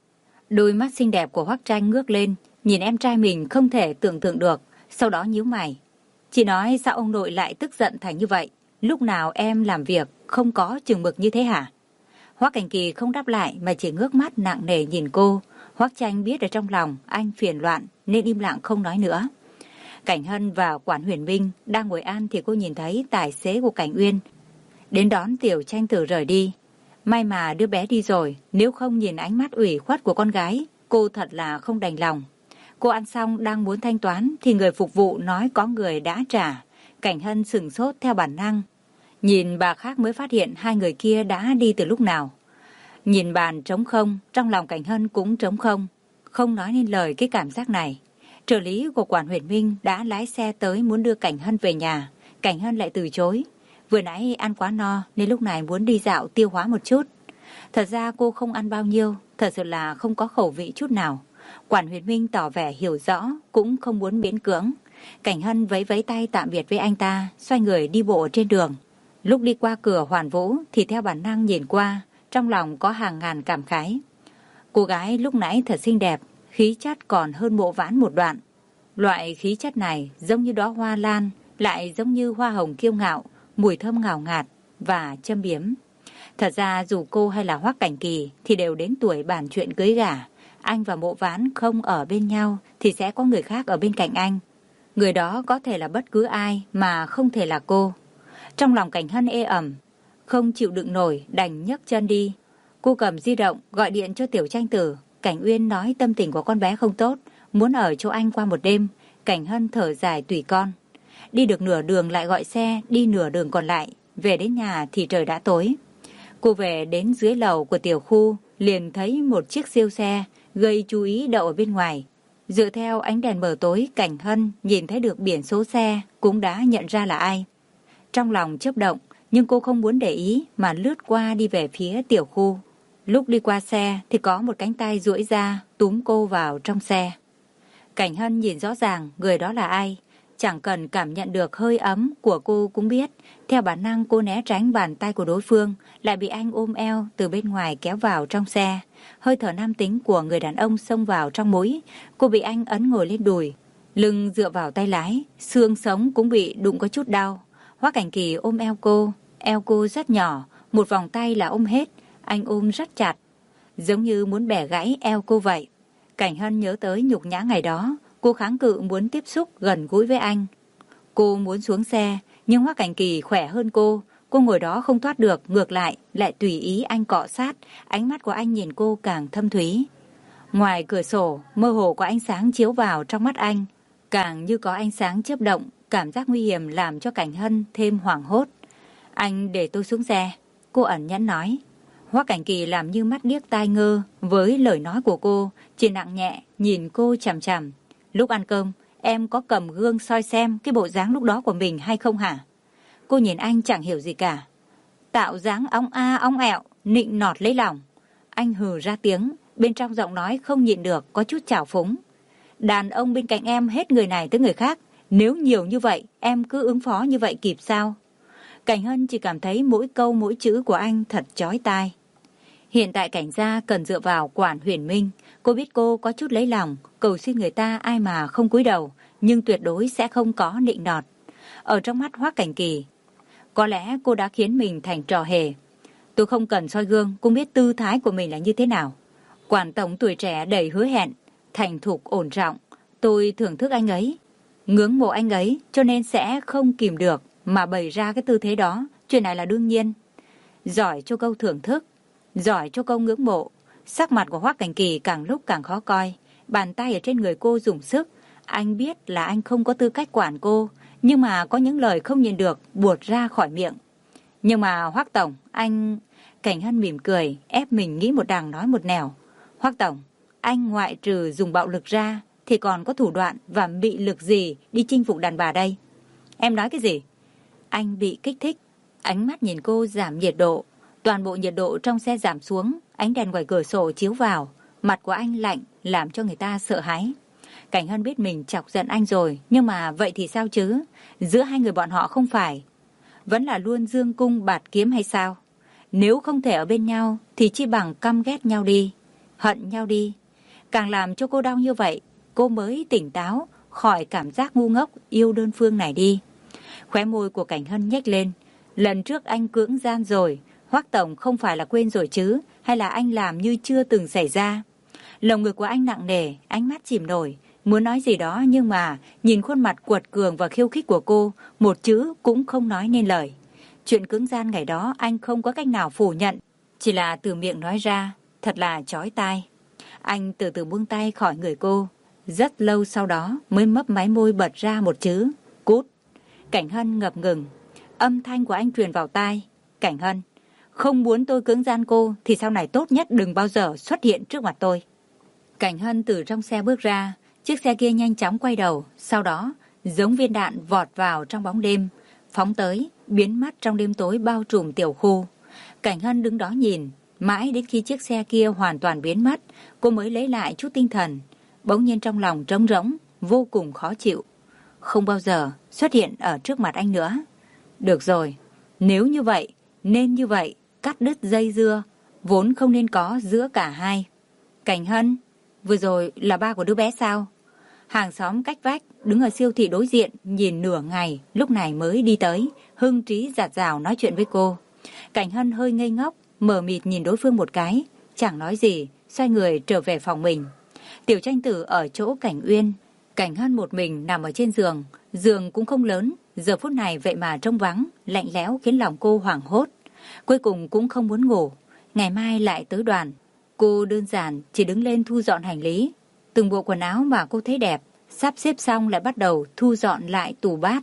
Đôi mắt xinh đẹp của Hoắc Tranh ngước lên, nhìn em trai mình không thể tưởng tượng được, sau đó nhíu mày. Chị nói sao ông nội lại tức giận thành như vậy? Lúc nào em làm việc không có chừng mực như thế hả? Hoắc Cảnh Kỳ không đáp lại mà chỉ ngước mắt nặng nề nhìn cô. Hoắc Tranh biết ở trong lòng anh phiền loạn nên im lặng không nói nữa. Cảnh Hân và Quản Huyền Minh đang ngồi ăn thì cô nhìn thấy tài xế của Cảnh Uyên đến đón Tiểu Tranh Tử rời đi. May mà đứa bé đi rồi, nếu không nhìn ánh mắt ủy khuất của con gái, cô thật là không đành lòng. Cô ăn xong đang muốn thanh toán thì người phục vụ nói có người đã trả. Cảnh Hân sửng sốt theo bản năng. Nhìn bà khác mới phát hiện hai người kia đã đi từ lúc nào. Nhìn bàn trống không, trong lòng Cảnh Hân cũng trống không. Không nói nên lời cái cảm giác này. Trợ lý của Quản Huyền Minh đã lái xe tới muốn đưa Cảnh Hân về nhà. Cảnh Hân lại từ chối. Vừa nãy ăn quá no nên lúc này muốn đi dạo tiêu hóa một chút. Thật ra cô không ăn bao nhiêu, thật sự là không có khẩu vị chút nào. Quản Huyền Minh tỏ vẻ hiểu rõ, cũng không muốn miễn cưỡng. Cảnh Hân vẫy vẫy tay tạm biệt với anh ta, xoay người đi bộ trên đường. Lúc đi qua cửa Hoàn Vũ thì theo bản năng nhìn qua, trong lòng có hàng ngàn cảm khái. Cô gái lúc nãy thật xinh đẹp, khí chất còn hơn Mộ Vãn một đoạn. Loại khí chất này giống như đóa hoa lan, lại giống như hoa hồng kiêu ngạo, mùi thơm ngào ngạt và châm biếm. Thật ra dù cô hay là Hoắc Cảnh Kỳ thì đều đến tuổi bàn chuyện cưới gả. Anh và Mộ Vãn không ở bên nhau thì sẽ có người khác ở bên cạnh anh. Người đó có thể là bất cứ ai mà không thể là cô. Trong lòng Cảnh Hân ê ẩm, không chịu đựng nổi đành nhấc chân đi. Cô cầm di động gọi điện cho Tiểu Tranh Tử. Cảnh Uyên nói tâm tình của con bé không tốt, muốn ở chỗ anh qua một đêm. Cảnh Hân thở dài tùy con. Đi được nửa đường lại gọi xe, đi nửa đường còn lại. Về đến nhà thì trời đã tối. Cô về đến dưới lầu của tiểu khu, liền thấy một chiếc siêu xe gây chú ý đậu ở bên ngoài. Dựa theo ánh đèn mờ tối, Cảnh Hân nhìn thấy được biển số xe, cũng đã nhận ra là ai. Trong lòng chớp động, nhưng cô không muốn để ý mà lướt qua đi về phía tiểu khu. Lúc đi qua xe thì có một cánh tay duỗi ra túm cô vào trong xe. Cảnh Hân nhìn rõ ràng người đó là ai. Chẳng cần cảm nhận được hơi ấm của cô cũng biết. Theo bản năng cô né tránh bàn tay của đối phương, lại bị anh ôm eo từ bên ngoài kéo vào trong xe. Hơi thở nam tính của người đàn ông xông vào trong mũi. Cô bị anh ấn ngồi lên đùi, lưng dựa vào tay lái, xương sống cũng bị đụng có chút đau. Hoắc Cảnh Kỳ ôm eo cô, eo cô rất nhỏ, một vòng tay là ôm hết. Anh ôm rất chặt, giống như muốn bẻ gãy eo cô vậy. Cảnh Hân nhớ tới nhục nhã ngày đó. Cô kháng cự muốn tiếp xúc gần gũi với anh. Cô muốn xuống xe, nhưng Hoắc Cảnh Kỳ khỏe hơn cô. Cô ngồi đó không thoát được, ngược lại, lại tùy ý anh cọ sát. Ánh mắt của anh nhìn cô càng thâm thúy. Ngoài cửa sổ, mơ hồ có ánh sáng chiếu vào trong mắt anh. Càng như có ánh sáng chớp động, cảm giác nguy hiểm làm cho Cảnh Hân thêm hoảng hốt. Anh để tôi xuống xe, cô ẩn nhẫn nói. Hoắc Cảnh Kỳ làm như mắt điếc tai ngơ với lời nói của cô, chỉ nặng nhẹ nhìn cô chằm chằm. Lúc ăn cơm, em có cầm gương soi xem cái bộ dáng lúc đó của mình hay không hả? Cô nhìn anh chẳng hiểu gì cả. Tạo dáng óng a óng ẹo, nịnh nọt lấy lòng. Anh hừ ra tiếng, bên trong giọng nói không nhịn được, có chút trào phúng. Đàn ông bên cạnh em hết người này tới người khác. Nếu nhiều như vậy, em cứ ứng phó như vậy kịp sao? Cảnh Hân chỉ cảm thấy mỗi câu mỗi chữ của anh thật chói tai. Hiện tại Cảnh gia cần dựa vào Quản Huyền Minh. Cô biết cô có chút lấy lòng, cầu xin người ta ai mà không cúi đầu, nhưng tuyệt đối sẽ không có nịnh nọt. Ở trong mắt Hoắc Cảnh Kỳ, có lẽ cô đã khiến mình thành trò hề. Tôi không cần soi gương, cũng biết tư thái của mình là như thế nào. Quản tổng tuổi trẻ đầy hứa hẹn, thành thục ổn trọng. Tôi thưởng thức anh ấy, ngưỡng mộ anh ấy, cho nên sẽ không kìm được mà bày ra cái tư thế đó. Chuyện này là đương nhiên. Giỏi cho câu thưởng thức, giỏi cho câu ngưỡng mộ. Sắc mặt của Hoắc Cảnh Kỳ càng lúc càng khó coi. Bàn tay ở trên người cô dùng sức. Anh biết là anh không có tư cách quản cô, nhưng mà có những lời không nhìn được buột ra khỏi miệng. Nhưng mà Hoắc tổng, anh... Cảnh Hân mỉm cười, ép mình nghĩ một đằng nói một nẻo. Hoắc tổng, anh ngoại trừ dùng bạo lực ra thì còn có thủ đoạn và mị lực gì đi chinh phục đàn bà đây? Em nói cái gì? Anh bị kích thích. Ánh mắt nhìn cô giảm nhiệt độ. Toàn bộ nhiệt độ trong xe giảm xuống. Ánh đèn ngoài cửa sổ chiếu vào. Mặt của anh lạnh làm cho người ta sợ hãi. Cảnh Hân biết mình chọc giận anh rồi, nhưng mà vậy thì sao chứ? Giữa hai người bọn họ không phải vẫn là luôn dương cung bạt kiếm hay sao? Nếu không thể ở bên nhau thì chi bằng căm ghét nhau đi, hận nhau đi. Càng làm cho cô đau như vậy, cô mới tỉnh táo khỏi cảm giác ngu ngốc yêu đơn phương này đi. Khóe môi của Cảnh Hân nhếch lên. Lần trước anh cưỡng gian rồi, Hoắc tổng không phải là quên rồi chứ, hay là anh làm như chưa từng xảy ra? Lồng ngực của anh nặng nề, ánh mắt chìm nổi, muốn nói gì đó nhưng mà nhìn khuôn mặt quật cường và khiêu khích của cô, một chữ cũng không nói nên lời. Chuyện cưỡng gian ngày đó anh không có cách nào phủ nhận, chỉ là từ miệng nói ra, thật là chói tai. Anh từ từ buông tay khỏi người cô, rất lâu sau đó mới mấp máy môi bật ra một chữ, cút. Cảnh Hân ngập ngừng, âm thanh của anh truyền vào tai. Cảnh Hân, không muốn tôi cưỡng gian cô thì sau này tốt nhất đừng bao giờ xuất hiện trước mặt tôi. Cảnh Hân từ trong xe bước ra, chiếc xe kia nhanh chóng quay đầu, sau đó giống viên đạn vọt vào trong bóng đêm, phóng tới, biến mất trong đêm tối bao trùm tiểu khu. Cảnh Hân đứng đó nhìn, mãi đến khi chiếc xe kia hoàn toàn biến mất, cô mới lấy lại chút tinh thần. Bỗng nhiên trong lòng trống rỗng, vô cùng khó chịu. Không bao giờ xuất hiện ở trước mặt anh nữa. Được rồi, nếu như vậy, nên như vậy, cắt đứt dây dưa, vốn không nên có giữa cả hai. Cảnh Hân, vừa rồi là ba của đứa bé sao? Hàng xóm cách vách, đứng ở siêu thị đối diện, nhìn nửa ngày, lúc này mới đi tới, hưng trí dạt dào nói chuyện với cô. Cảnh Hân hơi ngây ngốc, mờ mịt nhìn đối phương một cái, chẳng nói gì, xoay người trở về phòng mình. Tiểu Tranh Tử ở chỗ Cảnh Uyên, Cảnh Hân một mình nằm ở trên giường, giường cũng không lớn, giờ phút này vậy mà trông vắng, lạnh lẽo khiến lòng cô hoảng hốt. Cuối cùng cũng không muốn ngủ, ngày mai lại tới đoàn. Cô đơn giản chỉ đứng lên thu dọn hành lý, từng bộ quần áo mà cô thấy đẹp, sắp xếp xong lại bắt đầu thu dọn lại tủ bát.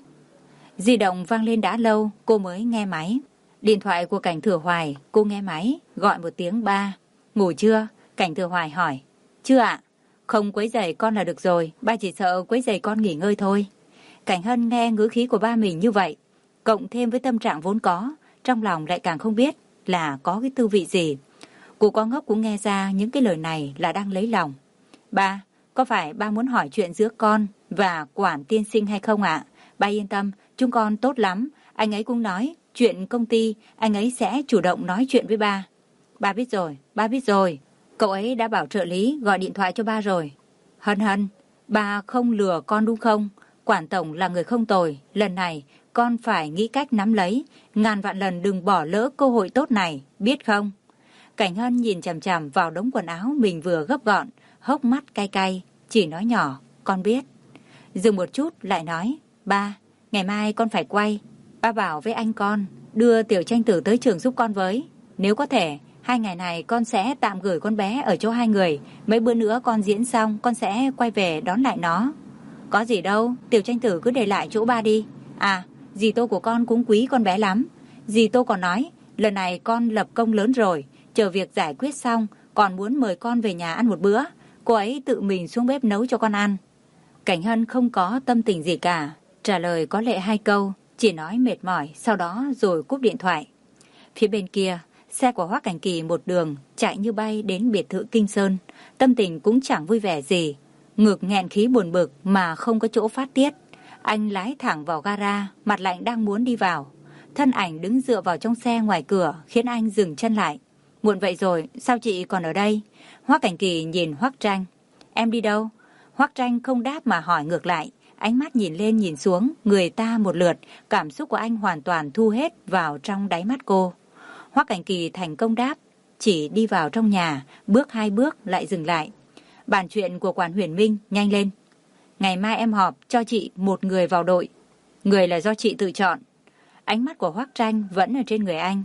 Di động vang lên đã lâu, cô mới nghe máy. Điện thoại của Cảnh Thừa Hoài, cô nghe máy, gọi một tiếng ba. Ngủ chưa? Cảnh Thừa Hoài hỏi. Chưa ạ. Không quấy rầy con là được rồi, ba chỉ sợ quấy rầy con nghỉ ngơi thôi. Cảnh Hân nghe ngữ khí của ba mình như vậy, cộng thêm với tâm trạng vốn có, trong lòng lại càng không biết là có cái tư vị gì. Cô có ngốc cũng nghe ra những cái lời này là đang lấy lòng. Ba, có phải ba muốn hỏi chuyện giữa con và Quản tiên sinh hay không ạ? Ba yên tâm, chúng con tốt lắm. Anh ấy cũng nói, chuyện công ty, anh ấy sẽ chủ động nói chuyện với ba. Ba biết rồi, ba biết rồi. Cậu ấy đã bảo trợ lý gọi điện thoại cho ba rồi. Hân Hân, ba không lừa con đúng không? Quản tổng là người không tồi, lần này con phải nghĩ cách nắm lấy, ngàn vạn lần đừng bỏ lỡ cơ hội tốt này, biết không? Cảnh Hân nhìn chằm chằm vào đống quần áo mình vừa gấp gọn, hốc mắt cay cay, chỉ nói nhỏ, con biết. Dừng một chút lại nói, ba, ngày mai con phải quay. Ba bảo với anh con, đưa Tiểu Tranh Tử tới trường giúp con với. Nếu có thể, hai ngày này con sẽ tạm gửi con bé ở chỗ hai người. Mấy bữa nữa con diễn xong, con sẽ quay về đón lại nó. Có gì đâu, Tiểu Tranh Tử cứ để lại chỗ ba đi. À, dì Tô của con cũng quý con bé lắm. Dì Tô còn nói, lần này con lập công lớn rồi, chờ việc giải quyết xong, còn muốn mời con về nhà ăn một bữa. Cô ấy tự mình xuống bếp nấu cho con ăn. Cảnh Hân không có tâm tình gì cả, trả lời có lệ hai câu, chỉ nói mệt mỏi, sau đó rồi cúp điện thoại. Phía bên kia, xe của Hoắc Cảnh Kỳ một đường chạy như bay đến biệt thự Kinh Sơn, tâm tình cũng chẳng vui vẻ gì, ngực nghẹn khí buồn bực mà không có chỗ phát tiết. Anh lái thẳng vào gara, mặt lạnh đang muốn đi vào. Thân ảnh đứng dựa vào trong xe ngoài cửa khiến anh dừng chân lại. Muộn vậy rồi, sao chị còn ở đây? Hoắc Cảnh Kỳ nhìn Hoắc Tranh. Em đi đâu? Hoắc Tranh không đáp mà hỏi ngược lại. Ánh mắt nhìn lên nhìn xuống, người ta một lượt, cảm xúc của anh hoàn toàn thu hết vào trong đáy mắt cô. Hoắc Cảnh Kỳ thành công đáp, chỉ đi vào trong nhà, bước hai bước lại dừng lại. Bàn chuyện của Quản Huyền Minh, nhanh lên. Ngày mai em họp cho chị một người vào đội. Người là do chị tự chọn. Ánh mắt của Hoắc Tranh vẫn ở trên người anh.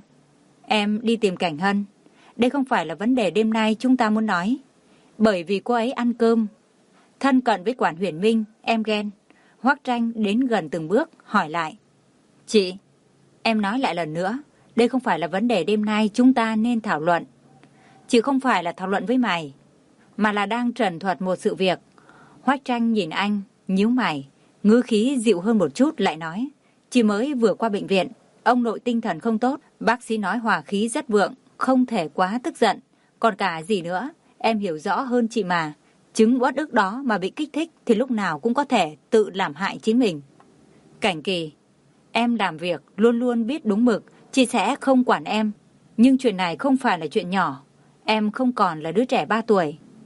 Em đi tìm Cảnh Hân. Đây không phải là vấn đề đêm nay chúng ta muốn nói. Bởi vì cô ấy ăn cơm thân cận với Quản Huyền Minh, em ghen. Hoắc Tranh đến gần từng bước, hỏi lại. Chị, em nói lại lần nữa, đây không phải là vấn đề đêm nay chúng ta nên thảo luận. Chị không phải là thảo luận với mày, mà là đang trần thuật một sự việc. Hoắc Tranh nhìn anh, nhíu mày, ngữ khí dịu hơn một chút lại nói. Chị mới vừa qua bệnh viện, ông nội tinh thần không tốt, bác sĩ nói hỏa khí rất vượng, không thể quá tức giận. Còn cả gì nữa, em hiểu rõ hơn chị mà. Chứng uất ức đó mà bị kích thích thì lúc nào cũng có thể tự làm hại chính mình. Cảnh Kỳ, em làm việc luôn luôn biết đúng mực, chị sẽ không quản em. Nhưng chuyện này không phải là chuyện nhỏ. Em không còn là đứa trẻ ba tuổi.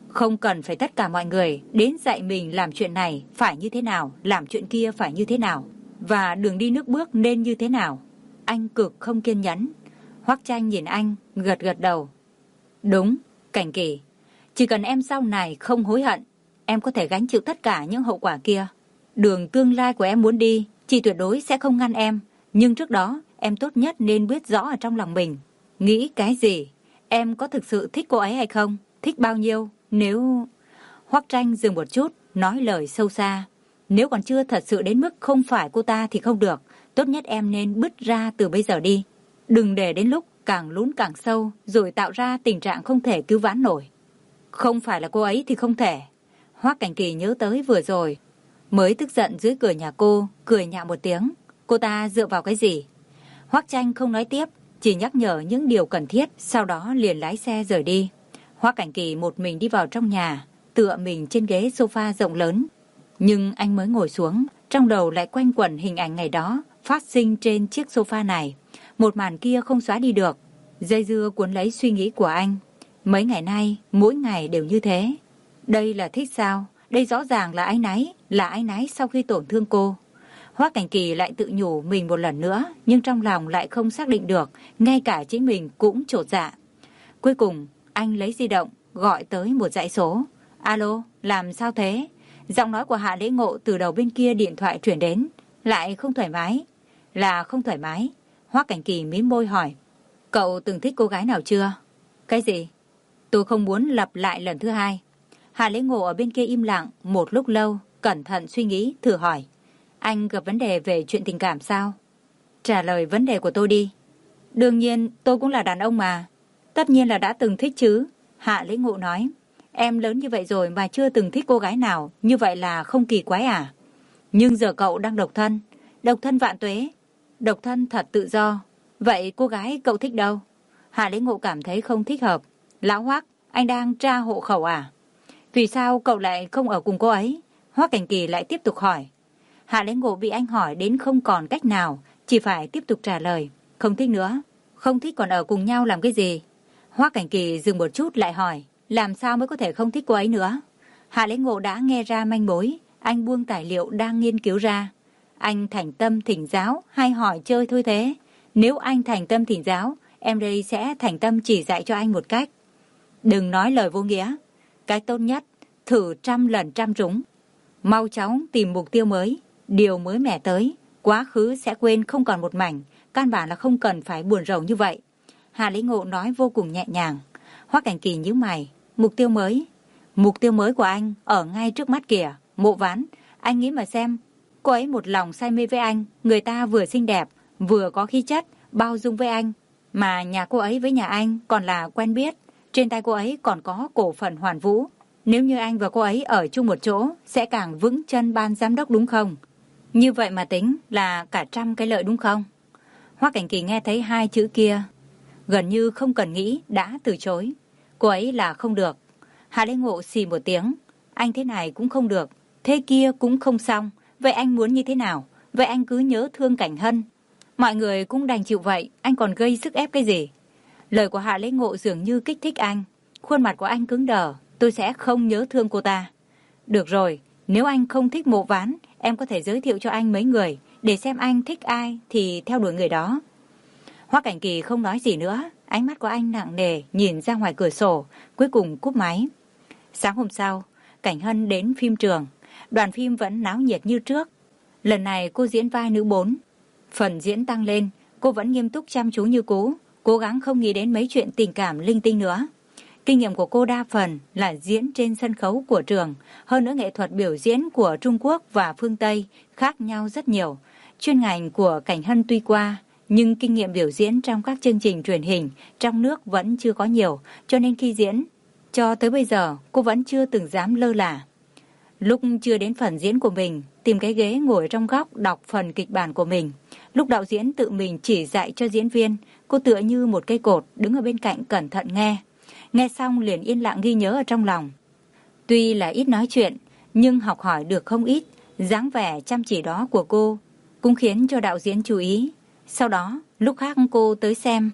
Không cần phải tất cả mọi người đến dạy mình làm chuyện này phải như thế nào, làm chuyện kia phải như thế nào, và đường đi nước bước nên như thế nào. Anh cực không kiên nhẫn. Hoắc Tranh nhìn anh, gật gật đầu. Đúng, Cảnh Kỳ, chỉ cần em sau này không hối hận, em có thể gánh chịu tất cả những hậu quả kia. Đường tương lai của em muốn đi, chị tuyệt đối sẽ không ngăn em. Nhưng trước đó, em tốt nhất nên biết rõ ở trong lòng mình. Nghĩ cái gì? Em có thực sự thích cô ấy hay không? Thích bao nhiêu? Nếu... Hoắc Tranh dừng một chút, nói lời sâu xa. Nếu còn chưa thật sự đến mức không phải cô ta thì không được. Tốt nhất em nên bứt ra từ bây giờ đi. Đừng để đến lúc càng lún càng sâu, rồi tạo ra tình trạng không thể cứu vãn nổi. Không phải là cô ấy thì không thể. Hoắc Cảnh Kỳ nhớ tới vừa rồi, mới tức giận dưới cửa nhà cô, cười nhạo một tiếng. Cô ta dựa vào cái gì? Hoắc Tranh không nói tiếp, chỉ nhắc nhở những điều cần thiết, sau đó liền lái xe rời đi. Hoắc Cảnh Kỳ một mình đi vào trong nhà, tựa mình trên ghế sofa rộng lớn. Nhưng anh mới ngồi xuống, trong đầu lại quanh quẩn hình ảnh ngày đó phát sinh trên chiếc sofa này. Một màn kia không xóa đi được, dây dưa cuốn lấy suy nghĩ của anh. Mấy ngày nay, mỗi ngày đều như thế. Đây là thích sao? Đây rõ ràng là áy náy, là áy náy sau khi tổn thương cô. Hoắc Cảnh Kỳ lại tự nhủ mình một lần nữa, nhưng trong lòng lại không xác định được, ngay cả chính mình cũng chột dạ. Cuối cùng, anh lấy di động, gọi tới một dãy số. Alo, làm sao thế? Giọng nói của Hạ Lễ Ngộ từ đầu bên kia điện thoại truyền đến. Lại không thoải mái? Là không thoải mái. Hoắc Cảnh Kỳ mím môi hỏi. Cậu từng thích cô gái nào chưa? Cái gì? Tôi không muốn lặp lại lần thứ hai. Hạ Lễ Ngộ ở bên kia im lặng một lúc lâu, cẩn thận suy nghĩ, thử hỏi. Anh gặp vấn đề về chuyện tình cảm sao? Trả lời vấn đề của tôi đi. Đương nhiên, tôi cũng là đàn ông mà. Tất nhiên là đã từng thích chứ. Hạ Lễ Ngộ nói. Em lớn như vậy rồi mà chưa từng thích cô gái nào, như vậy là không kỳ quái à? Nhưng giờ cậu đang độc thân. Độc thân vạn tuế. Độc thân thật tự do. Vậy cô gái cậu thích đâu? Hạ Lễ Ngộ cảm thấy không thích hợp. Lão Hoắc, anh đang tra hộ khẩu à? Vì sao cậu lại không ở cùng cô ấy? Hoắc Cảnh Kỳ lại tiếp tục hỏi. Hạ Lễ Ngộ bị anh hỏi đến không còn cách nào, chỉ phải tiếp tục trả lời. Không thích nữa. Không thích còn ở cùng nhau làm cái gì? Hoắc Cảnh Kỳ dừng một chút lại hỏi. Làm sao mới có thể không thích cô ấy nữa? Hạ Lễ Ngộ đã nghe ra manh mối. Anh buông tài liệu đang nghiên cứu ra. Anh thành tâm thỉnh giáo hay hỏi chơi thôi thế? Nếu anh thành tâm thỉnh giáo, em đây sẽ thành tâm chỉ dạy cho anh một cách. Đừng nói lời vô nghĩa. Cái tốt nhất, thử trăm lần trăm trúng. Mau chóng tìm mục tiêu mới, điều mới mẻ tới. Quá khứ sẽ quên không còn một mảnh. Căn bản là không cần phải buồn rầu như vậy. Hạ Lễ Ngộ nói vô cùng nhẹ nhàng. Hoắc Cảnh Kỳ nhíu mày. Mục tiêu mới? Mục tiêu mới của anh ở ngay trước mắt kìa. Mộ Ván. Anh nghĩ mà xem. Cô ấy một lòng say mê với anh. Người ta vừa xinh đẹp, vừa có khí chất, bao dung với anh. Mà nhà cô ấy với nhà anh còn là quen biết. Trên tay cô ấy còn có cổ phần Hoàn Vũ. Nếu như anh và cô ấy ở chung một chỗ, sẽ càng vững chân ban giám đốc đúng không? Như vậy mà tính là cả trăm cái lợi đúng không? Hoắc Cảnh Kỳ nghe thấy hai chữ kia, gần như không cần nghĩ đã từ chối. Cô ấy là không được. Hạ Lễ Ngộ xì một tiếng. Anh thế này cũng không được, thế kia cũng không xong. Vậy anh muốn như thế nào? Vậy anh cứ nhớ thương Cảnh Hân. Mọi người cũng đành chịu vậy, anh còn gây sức ép cái gì? Lời của Hạ Lễ Ngộ dường như kích thích anh. Khuôn mặt của anh cứng đờ. Tôi sẽ không nhớ thương cô ta. Được rồi, nếu anh không thích Mộ Ván, em có thể giới thiệu cho anh mấy người, để xem anh thích ai thì theo đuổi người đó. Hoắc Cảnh Kỳ không nói gì nữa. Ánh mắt của anh nặng nề nhìn ra ngoài cửa sổ, cuối cùng cúp máy. Sáng hôm sau, Cảnh Hân đến phim trường. Đoàn phim vẫn náo nhiệt như trước. Lần này cô diễn vai nữ bốn. Phần diễn tăng lên, cô vẫn nghiêm túc chăm chú như cũ, cố gắng không nghĩ đến mấy chuyện tình cảm linh tinh nữa. Kinh nghiệm của cô đa phần là diễn trên sân khấu của trường. Hơn nữa nghệ thuật biểu diễn của Trung Quốc và phương Tây khác nhau rất nhiều. Chuyên ngành của Cảnh Hân tuy qua, nhưng kinh nghiệm biểu diễn trong các chương trình truyền hình trong nước vẫn chưa có nhiều, cho nên khi diễn, cho tới bây giờ cô vẫn chưa từng dám lơ là. Lúc chưa đến phần diễn của mình, tìm cái ghế ngồi trong góc đọc phần kịch bản của mình. Lúc đạo diễn tự mình chỉ dạy cho diễn viên, cô tựa như một cây cột đứng ở bên cạnh cẩn thận nghe. Nghe xong liền yên lặng ghi nhớ ở trong lòng. Tuy là ít nói chuyện, nhưng học hỏi được không ít. Dáng vẻ chăm chỉ đó của cô cũng khiến cho đạo diễn chú ý. Sau đó, lúc khác cô tới xem,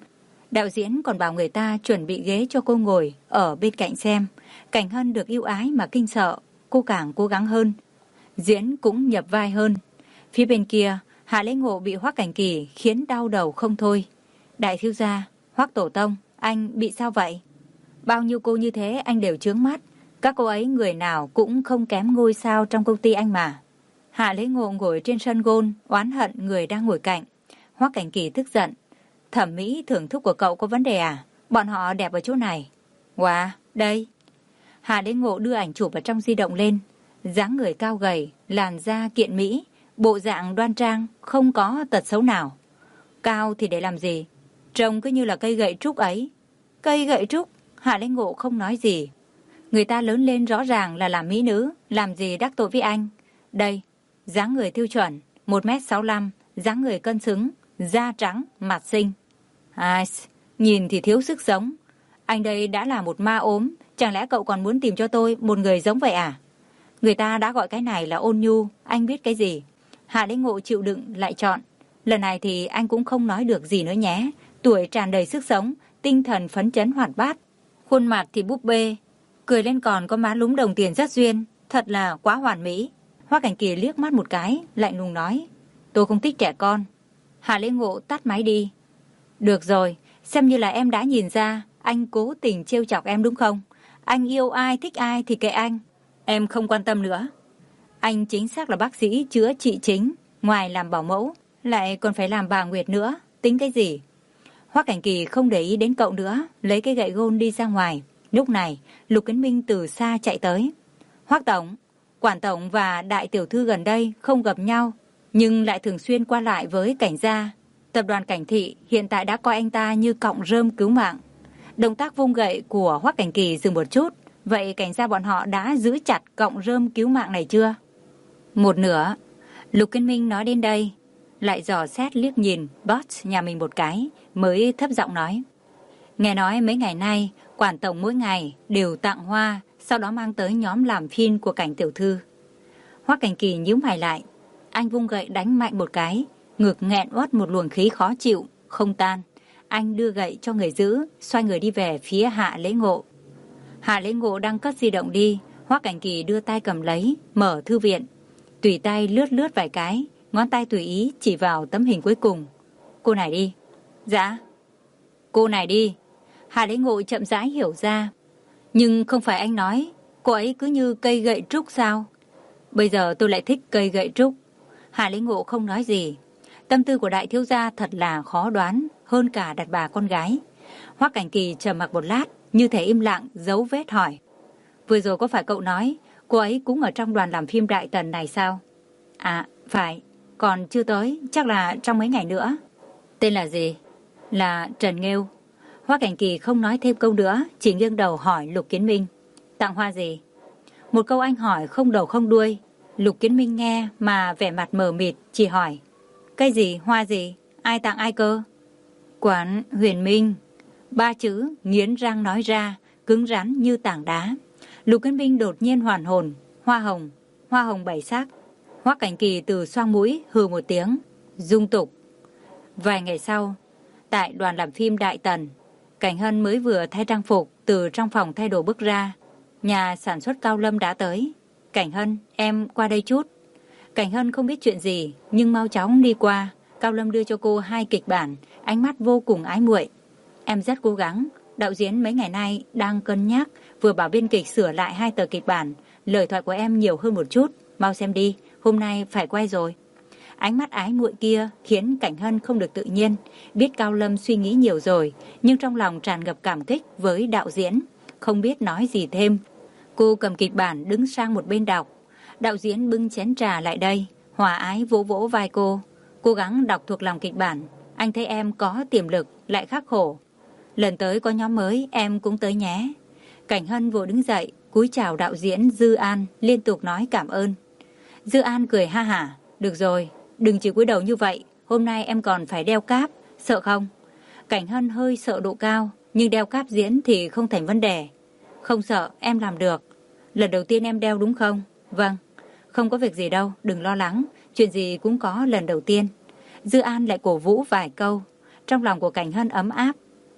Đạo diễn còn bảo người ta chuẩn bị ghế cho cô ngồi ở bên cạnh xem. Cảnh Hân được ưu ái mà kinh sợ, cô càng cố gắng hơn. Diễn cũng nhập vai hơn. Phía bên kia, Hạ Lễ Ngộ bị Hoắc Cảnh Kỳ khiến đau đầu không thôi. Đại thiếu gia, Hoắc tổ tông, anh bị sao vậy? Bao nhiêu cô như thế anh đều chướng mắt. Các cô ấy người nào cũng không kém ngôi sao trong công ty anh mà. Hạ Lễ Ngộ ngồi trên sân gôn, oán hận người đang ngồi cạnh. Hoắc Cảnh Kỳ tức giận. Thẩm mỹ thưởng thức của cậu có vấn đề à? Bọn họ đẹp ở chỗ này. Wow, đây. Hạ Lễ Ngộ đưa ảnh chụp vào trong di động lên. Dáng người cao gầy, làn da kiện mỹ, bộ dạng đoan trang, không có tật xấu nào. Cao thì để làm gì? Trông cứ như là cây gậy trúc ấy. Cây gậy trúc? Hạ Lễ Ngộ không nói gì. Người ta lớn lên rõ ràng là làm mỹ nữ, làm gì đắc tội với anh. Đây, dáng người tiêu chuẩn, một mét sáu mươi lăm, dáng người cân xứng, da trắng, mặt xinh. Ai, nhìn thì thiếu sức sống. Anh đây đã là một ma ốm, chẳng lẽ cậu còn muốn tìm cho tôi một người giống vậy à? Người ta đã gọi cái này là ôn nhu, anh biết cái gì? Hạ Lễ Ngộ chịu đựng lại chọn. Lần này thì anh cũng không nói được gì nữa nhé. Tuổi tràn đầy sức sống, tinh thần phấn chấn hoạt bát. Khuôn mặt thì búp bê, cười lên còn có má lúm đồng tiền rất duyên, thật là quá hoàn mỹ. Hoắc Cảnh Kỳ liếc mắt một cái, lạnh lùng nói, tôi không thích trẻ con. Hạ Lễ Ngộ tắt máy đi. Được rồi, xem như là em đã nhìn ra, anh cố tình trêu chọc em đúng không? Anh yêu ai, thích ai thì kệ anh. Em không quan tâm nữa. Anh chính xác là bác sĩ chữa trị chính, ngoài làm bảo mẫu, lại còn phải làm bà Nguyệt nữa, tính cái gì? Hoắc Cảnh Kỳ không để ý đến cậu nữa, lấy cái gậy gôn đi ra ngoài. Lúc này, Lục Kiến Minh từ xa chạy tới. Hoắc tổng, quản tổng và đại tiểu thư gần đây không gặp nhau, nhưng lại thường xuyên qua lại với Cảnh gia. Tập đoàn Cảnh Thị hiện tại đã coi anh ta như cọng rơm cứu mạng. Động tác vung gậy của Hoắc Cảnh Kỳ dừng một chút. Vậy Cảnh gia bọn họ đã giữ chặt cọng rơm cứu mạng này chưa? Một nửa. Lục Kiến Minh nói đến đây, lại dò xét liếc nhìn boss nhà mình một cái, mới thấp giọng nói. Nghe nói mấy ngày nay, quản tổng mỗi ngày đều tặng hoa, sau đó mang tới nhóm làm phim của Cảnh tiểu thư. Hoắc Cảnh Kỳ nhíu mày lại. Anh vung gậy đánh mạnh một cái, ngực nghẹn uất một luồng khí khó chịu, không tan. Anh đưa gậy cho người giữ, xoay người đi về phía Hạ Lễ Ngộ. Hạ Lễ Ngộ đang cất di động đi, Hoắc Cảnh Kỳ đưa tay cầm lấy, mở thư viện. Tùy tay lướt lướt vài cái, ngón tay tùy ý chỉ vào tấm hình cuối cùng. Cô này đi. Dạ. Cô này đi. Hạ Lễ Ngộ chậm rãi hiểu ra. Nhưng không phải anh nói, cô ấy cứ như cây gậy trúc sao? Bây giờ tôi lại thích cây gậy trúc. Hạ Lễ Ngộ không nói gì. Tâm tư của đại thiếu gia thật là khó đoán, hơn cả đàn bà con gái. Hoắc Cảnh Kỳ trầm mặc một lát, như thể im lặng, giấu vết hỏi. Vừa rồi có phải cậu nói, cô ấy cũng ở trong đoàn làm phim Đại Tần này sao? À, phải, còn chưa tới, chắc là trong mấy ngày nữa. Tên là gì? Là Trần Nghêu. Hoắc Cảnh Kỳ không nói thêm câu nữa, chỉ nghiêng đầu hỏi Lục Kiến Minh. Tặng hoa gì? Một câu anh hỏi không đầu không đuôi. Lục Kiến Minh nghe mà vẻ mặt mờ mịt, chỉ hỏi. Cái gì, hoa gì? Ai tặng ai cơ? Quán Huyền Minh. Ba chữ nghiến răng nói ra, cứng rắn như tảng đá. Lục Kiến Minh đột nhiên hoàn hồn. Hoa hồng, hoa hồng bảy sắc. Hoắc Cảnh Kỳ từ xoang mũi hừ một tiếng, dung tục. Vài ngày sau, tại đoàn làm phim Đại Tần, Cảnh Hân mới vừa thay trang phục từ trong phòng thay đồ bước ra. Nhà sản xuất Cao Lâm đã tới. Cảnh Hân, em qua đây chút. Cảnh Hân không biết chuyện gì, nhưng mau chóng đi qua. Cao Lâm đưa cho cô hai kịch bản, ánh mắt vô cùng ái muội. Em rất cố gắng. Đạo diễn mấy ngày nay đang cân nhắc, vừa bảo biên kịch sửa lại hai tờ kịch bản. Lời thoại của em nhiều hơn một chút. Mau xem đi, hôm nay phải quay rồi. Ánh mắt ái muội kia khiến Cảnh Hân không được tự nhiên. Biết Cao Lâm suy nghĩ nhiều rồi, nhưng trong lòng tràn ngập cảm kích với đạo diễn, không biết nói gì thêm. Cô cầm kịch bản đứng sang một bên đọc. Đạo diễn bưng chén trà lại đây, hòa ái vỗ vỗ vai cô. Cố gắng đọc thuộc lòng kịch bản. Anh thấy em có tiềm lực, lại khắc khổ. Lần tới có nhóm mới, em cũng tới nhé. Cảnh Hân vội đứng dậy, cúi chào đạo diễn Dư An, liên tục nói cảm ơn. Dư An cười ha hả. Được rồi, đừng chỉ cúi đầu như vậy. Hôm nay em còn phải đeo cáp, sợ không? Cảnh Hân hơi sợ độ cao, nhưng đeo cáp diễn thì không thành vấn đề. Không sợ, em làm được. Lần đầu tiên em đeo đúng không? Vâng, không có việc gì đâu, đừng lo lắng. Chuyện gì cũng có lần đầu tiên. Dư An lại cổ vũ vài câu. Trong lòng của Cảnh Hân ấm áp.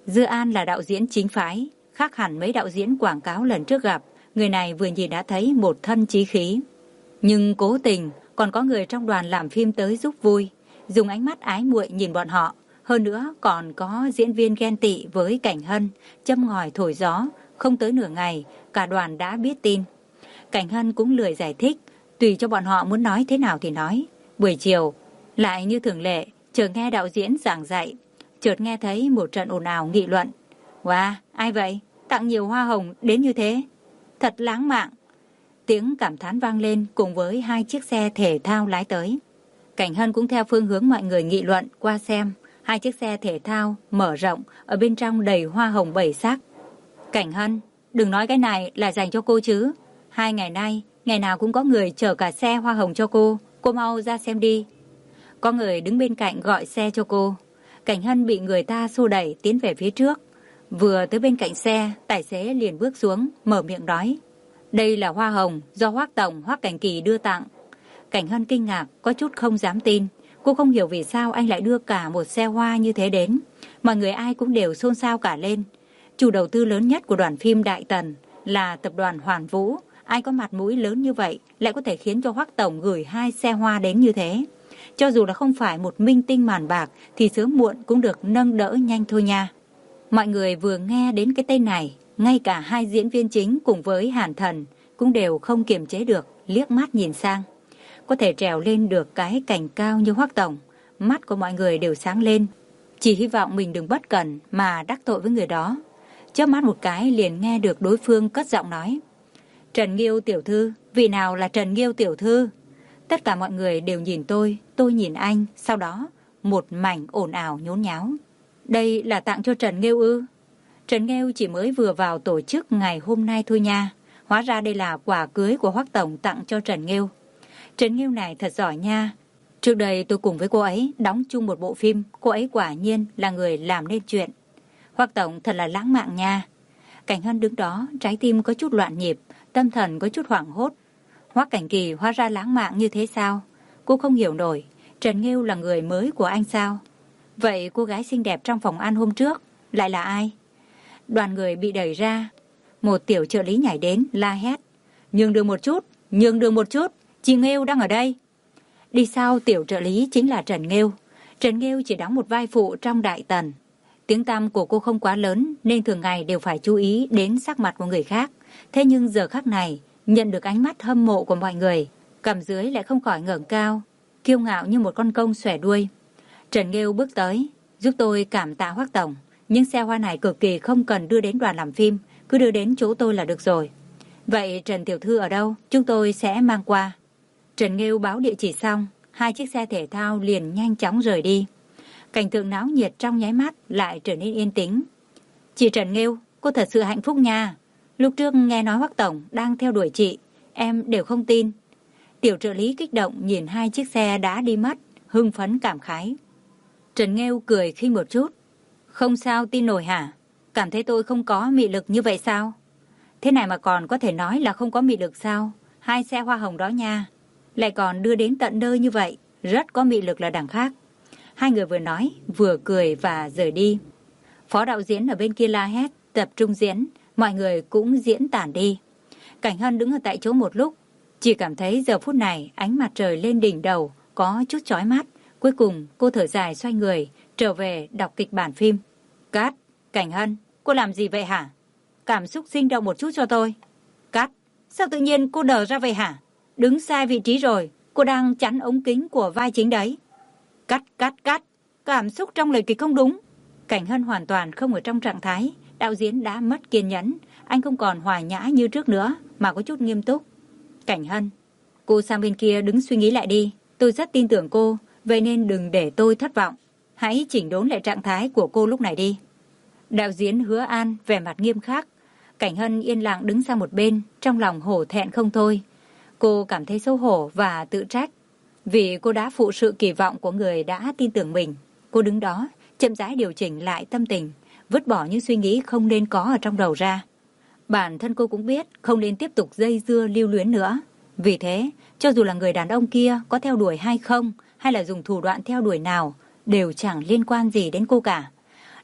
Dư An là đạo diễn chính phái, khác hẳn mấy đạo diễn quảng cáo lần trước gặp. Người này vừa nhìn đã thấy một thân chí khí. Nhưng cố tình còn có người trong đoàn làm phim tới giúp vui, dùng ánh mắt ái muội nhìn bọn họ. Hơn nữa còn có diễn viên ghen tị với Cảnh Hân, châm ngòi thổi gió. Không tới nửa ngày, cả đoàn đã biết tin. Cảnh Hân cũng lười giải thích, tùy cho bọn họ muốn nói thế nào thì nói. Buổi chiều, lại như thường lệ, chờ nghe đạo diễn giảng dạy, chợt nghe thấy một trận ồn ào nghị luận. Wow, ai vậy? Tặng nhiều hoa hồng đến như thế. Thật lãng mạn. Tiếng cảm thán vang lên cùng với hai chiếc xe thể thao lái tới. Cảnh Hân cũng theo phương hướng mọi người nghị luận qua xem. Hai chiếc xe thể thao mở rộng, ở bên trong đầy hoa hồng bảy sắc. Cảnh Hân, đừng nói cái này là dành cho cô chứ. Hai ngày nay, ngày nào cũng có người chở cả xe hoa hồng cho cô. Cô mau ra xem đi. Có người đứng bên cạnh gọi xe cho cô. Cảnh Hân bị người ta xô đẩy tiến về phía trước. Vừa tới bên cạnh xe, tài xế liền bước xuống, mở miệng nói. Đây là hoa hồng do Hoác Tổng, Hoác Cảnh Kỳ đưa tặng. Cảnh Hân kinh ngạc, có chút không dám tin. Cô không hiểu vì sao anh lại đưa cả một xe hoa như thế đến. Mọi người ai cũng đều xôn xao cả lên. Chủ đầu tư lớn nhất của đoàn phim Đại Tần là tập đoàn Hoàn Vũ. Ai có mặt mũi lớn như vậy lại có thể khiến cho Hoác Tổng gửi hai xe hoa đến như thế. Cho dù là không phải một minh tinh màn bạc thì sớm muộn cũng được nâng đỡ nhanh thôi nha. Mọi người vừa nghe đến cái tên này, ngay cả hai diễn viên chính cùng với Hàn Thần cũng đều không kiềm chế được, liếc mắt nhìn sang. Có thể trèo lên được cái cành cao như Hoác Tổng, mắt của mọi người đều sáng lên. Chỉ hy vọng mình đừng bất cẩn mà đắc tội với người đó. Chớp mắt một cái liền nghe được đối phương cất giọng nói. Trần Nghiêu tiểu thư, vị nào là Trần Nghiêu tiểu thư? Tất cả mọi người đều nhìn tôi, tôi nhìn anh, sau đó một mảnh ồn ào nhốn nháo. Đây là tặng cho Trần Nghiêu ư? Trần Nghiêu chỉ mới vừa vào tổ chức ngày hôm nay thôi nha. Hóa ra đây là quà cưới của Hoác Tổng tặng cho Trần Nghiêu. Trần Nghiêu này thật giỏi nha. Trước đây tôi cùng với cô ấy đóng chung một bộ phim. Cô ấy quả nhiên là người làm nên chuyện. Hoác Tổng thật là lãng mạn nha. Cảnh Hân đứng đó, trái tim có chút loạn nhịp, tâm thần có chút hoảng hốt. Hoác Cảnh Kỳ hóa ra lãng mạn như thế sao? Cô không hiểu nổi. Trần Nghiêu là người mới của anh sao? Vậy cô gái xinh đẹp trong phòng ăn hôm trước lại là ai? Đoàn người bị đẩy ra. Một tiểu trợ lý nhảy đến la hét. Nhường đường một chút, nhường đường một chút, chị Nghiêu đang ở đây. Đi sau tiểu trợ lý chính là Trần Nghiêu. Trần Nghiêu chỉ đóng một vai phụ trong Đại Tần. Tiếng tăm của cô không quá lớn nên thường ngày đều phải chú ý đến sắc mặt của người khác. Thế nhưng giờ khắc này, nhận được ánh mắt hâm mộ của mọi người, cằm dưới lại không khỏi ngẩng cao, kiêu ngạo như một con công xòe đuôi. Trần Nghiêu bước tới, giúp tôi cảm tạ Hoác Tổng. Nhưng xe hoa này cực kỳ không cần đưa đến đoàn làm phim, cứ đưa đến chỗ tôi là được rồi. Vậy Trần Tiểu Thư ở đâu? Chúng tôi sẽ mang qua. Trần Nghiêu báo địa chỉ xong, hai chiếc xe thể thao liền nhanh chóng rời đi. Cảnh tượng náo nhiệt trong nháy mắt lại trở nên yên tĩnh. Chị Trần Nghiêu, cô thật sự hạnh phúc nha. Lúc trước nghe nói Hoác Tổng đang theo đuổi chị, em đều không tin. Tiểu trợ lý kích động nhìn hai chiếc xe đã đi mất, hưng phấn cảm khái. Trần Nghiêu cười khinh một chút. Không sao tin nổi hả? Cảm thấy tôi không có mị lực như vậy sao? Thế này mà còn có thể nói là không có mị lực sao? Hai xe hoa hồng đó nha, lại còn đưa đến tận nơi như vậy, rất có mị lực là đằng khác. Hai người vừa nói, vừa cười và rời đi. Phó đạo diễn ở bên kia la hét, tập trung diễn, mọi người cũng diễn tản đi. Cảnh Hân đứng ở tại chỗ một lúc, chỉ cảm thấy giờ phút này ánh mặt trời lên đỉnh đầu có chút chói mắt. Cuối cùng cô thở dài xoay người, trở về đọc kịch bản phim. Cắt, Cảnh Hân, cô làm gì vậy hả? Cảm xúc sinh động một chút cho tôi. Cắt, sao tự nhiên cô đờ ra vậy hả? Đứng sai vị trí rồi, cô đang chắn ống kính của vai chính đấy. Cắt, cắt, cắt, cảm xúc trong lời kịch không đúng. Cảnh Hân hoàn toàn không ở trong trạng thái, đạo diễn đã mất kiên nhẫn, anh không còn hòa nhã như trước nữa, mà có chút nghiêm túc. Cảnh Hân, cô sang bên kia đứng suy nghĩ lại đi, tôi rất tin tưởng cô, vậy nên đừng để tôi thất vọng. Hãy chỉnh đốn lại trạng thái của cô lúc này đi. Đạo diễn Hứa An vẻ mặt nghiêm khắc. Cảnh Hân yên lặng đứng sang một bên, trong lòng hổ thẹn không thôi. Cô cảm thấy xấu hổ và tự trách, vì cô đã phụ sự kỳ vọng của người đã tin tưởng mình. Cô đứng đó, chậm rãi điều chỉnh lại tâm tình, vứt bỏ những suy nghĩ không nên có ở trong đầu ra. Bản thân cô cũng biết không nên tiếp tục dây dưa lưu luyến nữa. Vì thế, cho dù là người đàn ông kia có theo đuổi hay không, hay là dùng thủ đoạn theo đuổi nào, đều chẳng liên quan gì đến cô cả.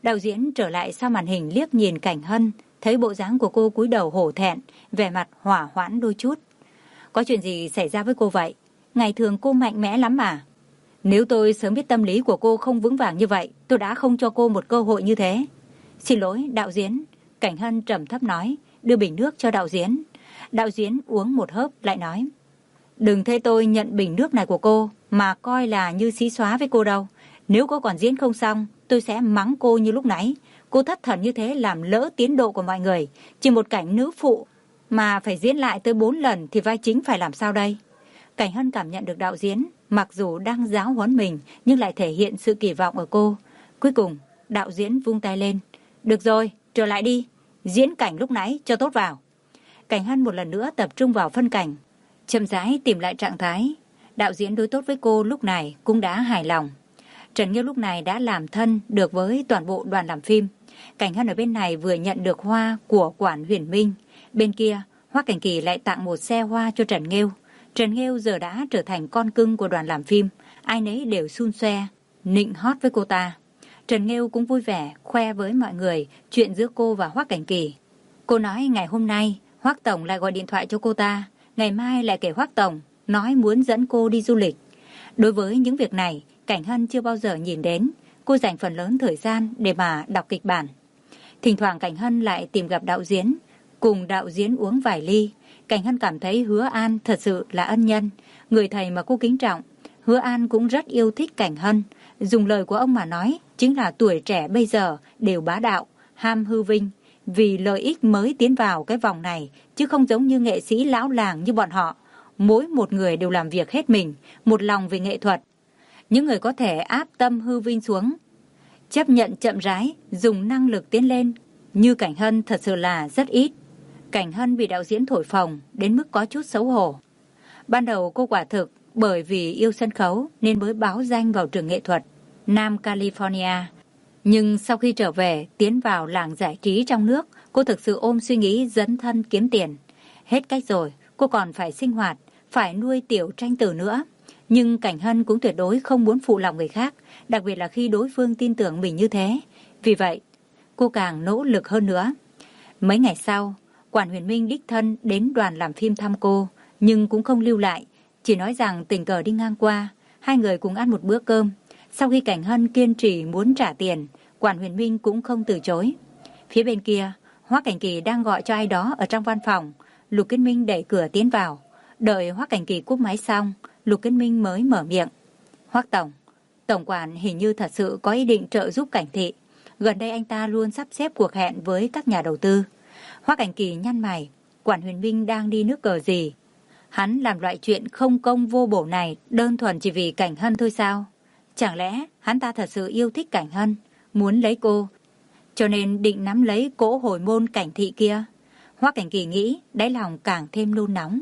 Đạo diễn trở lại sau màn hình liếc nhìn Cảnh Hân, thấy bộ dáng của cô cúi đầu hổ thẹn, vẻ mặt hỏa hoãn đôi chút. Có chuyện gì xảy ra với cô vậy? Ngày thường cô mạnh mẽ lắm mà. Nếu tôi sớm biết tâm lý của cô không vững vàng như vậy, tôi đã không cho cô một cơ hội như thế. Xin lỗi, đạo diễn. Cảnh Hân trầm thấp nói, đưa bình nước cho đạo diễn. Đạo diễn uống một hớp lại nói, đừng thấy tôi nhận bình nước này của cô mà coi là như xí xóa với cô đâu. Nếu cô còn diễn không xong, tôi sẽ mắng cô như lúc nãy. Cô thất thần như thế làm lỡ tiến độ của mọi người. Chỉ một cảnh nữ phụ mà phải diễn lại tới bốn lần thì vai chính phải làm sao đây? Cảnh Hân cảm nhận được đạo diễn, mặc dù đang giáo huấn mình nhưng lại thể hiện sự kỳ vọng ở cô. Cuối cùng, đạo diễn vung tay lên. Được rồi, trở lại đi. Diễn cảnh lúc nãy cho tốt vào. Cảnh Hân một lần nữa tập trung vào phân cảnh, chậm rãi tìm lại trạng thái. Đạo diễn đối tốt với cô lúc này cũng đã hài lòng. Trần Nghiêu lúc này đã làm thân được với toàn bộ đoàn làm phim. Cảnh Hân ở bên này vừa nhận được hoa của Quản Huyền Minh. Bên kia, Hoa Cảnh Kỳ lại tặng một xe hoa cho Trần Nghiêu. Trần Nghiêu giờ đã trở thành con cưng của đoàn làm phim. Ai nấy đều xun xoe, nịnh hót với cô ta. Trần Nghiêu cũng vui vẻ, khoe với mọi người chuyện giữa cô và Hoa Cảnh Kỳ. Cô nói ngày hôm nay, Hoác Tổng lại gọi điện thoại cho cô ta. Ngày mai lại kể Hoác Tổng, nói muốn dẫn cô đi du lịch. Đối với những việc này, Cảnh Hân chưa bao giờ nhìn đến. Cô dành phần lớn thời gian để mà đọc kịch bản. Thỉnh thoảng Cảnh Hân lại tìm gặp đạo diễn, cùng đạo diễn uống vài ly. Cảnh Hân cảm thấy Hứa An thật sự là ân nhân, người thầy mà cô kính trọng. Hứa An cũng rất yêu thích Cảnh Hân. Dùng lời của ông mà nói, chính là tuổi trẻ bây giờ đều bá đạo, ham hư vinh, vì lợi ích mới tiến vào cái vòng này, chứ không giống như nghệ sĩ lão làng như bọn họ. Mỗi một người đều làm việc hết mình, một lòng vì nghệ thuật. Những người có thể áp tâm hư vinh xuống, chấp nhận chậm rãi, dùng năng lực tiến lên, như Cảnh Hân thật sự là rất ít. Cảnh Hân bị đạo diễn thổi phồng đến mức có chút xấu hổ. Ban đầu cô quả thực bởi vì yêu sân khấu nên mới báo danh vào trường nghệ thuật Nam California. Nhưng sau khi trở về tiến vào làng giải trí trong nước, cô thực sự ôm suy nghĩ dấn thân kiếm tiền. Hết cách rồi, cô còn phải sinh hoạt, phải nuôi tiểu tranh tử nữa. Nhưng Cảnh Hân cũng tuyệt đối không muốn phụ lòng người khác, đặc biệt là khi đối phương tin tưởng mình như thế. Vì vậy, cô càng nỗ lực hơn nữa. Mấy ngày sau, Quản Huyền Minh đích thân đến đoàn làm phim thăm cô, nhưng cũng không lưu lại, chỉ nói rằng tình cờ đi ngang qua, hai người cùng ăn một bữa cơm. Sau khi Cảnh Hân kiên trì muốn trả tiền, Quản Huyền Minh cũng không từ chối. Phía bên kia, Hoác Cảnh Kỳ đang gọi cho ai đó ở trong văn phòng. Lục Kiến Minh đẩy cửa tiến vào. Đợi Hoác Cảnh Kỳ cúp máy xong, Lục Kiến Minh mới mở miệng. Hoác Tổng, Tổng quản hình như thật sự có ý định trợ giúp Cảnh Thị. Gần đây anh ta luôn sắp xếp cuộc hẹn với các nhà đầu tư. Hoác Cảnh Kỳ nhăn mày, Quản Huyền Minh đang đi nước cờ gì? Hắn làm loại chuyện không công vô bổ này đơn thuần chỉ vì Cảnh Hân thôi sao? Chẳng lẽ hắn ta thật sự yêu thích Cảnh Hân, muốn lấy cô, cho nên định nắm lấy cỗ hồi môn Cảnh Thị kia? Hoác Cảnh Kỳ nghĩ, đáy lòng càng thêm nôn nóng.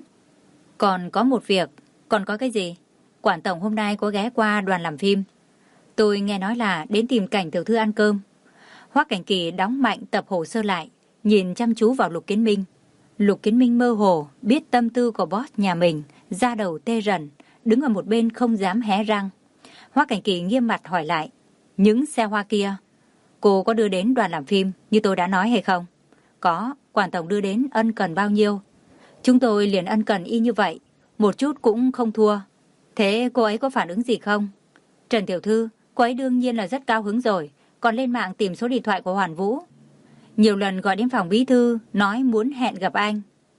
Còn có một việc. Còn có cái gì? Quản tổng hôm nay có ghé qua đoàn làm phim. Tôi nghe nói là đến tìm Cảnh tiểu thư ăn cơm. Hoác Cảnh Kỳ đóng mạnh tập hồ sơ lại, nhìn chăm chú vào Lục Kiến Minh. Lục Kiến Minh mơ hồ biết tâm tư của boss nhà mình, da đầu tê rần, đứng ở một bên không dám hé răng. Hoác Cảnh Kỳ nghiêm mặt hỏi lại, những xe hoa kia, cô có đưa đến đoàn làm phim như tôi đã nói hay không? Có, quản tổng đưa đến ân cần bao nhiêu? Chúng tôi liền ân cần y như vậy, một chút cũng không thua. Thế cô ấy có phản ứng gì không? Trần tiểu thư, cô ấy đương nhiên là rất cao hứng rồi, còn lên mạng tìm số điện thoại của Hoàn Vũ. Nhiều lần gọi đến phòng bí thư, nói muốn hẹn gặp anh.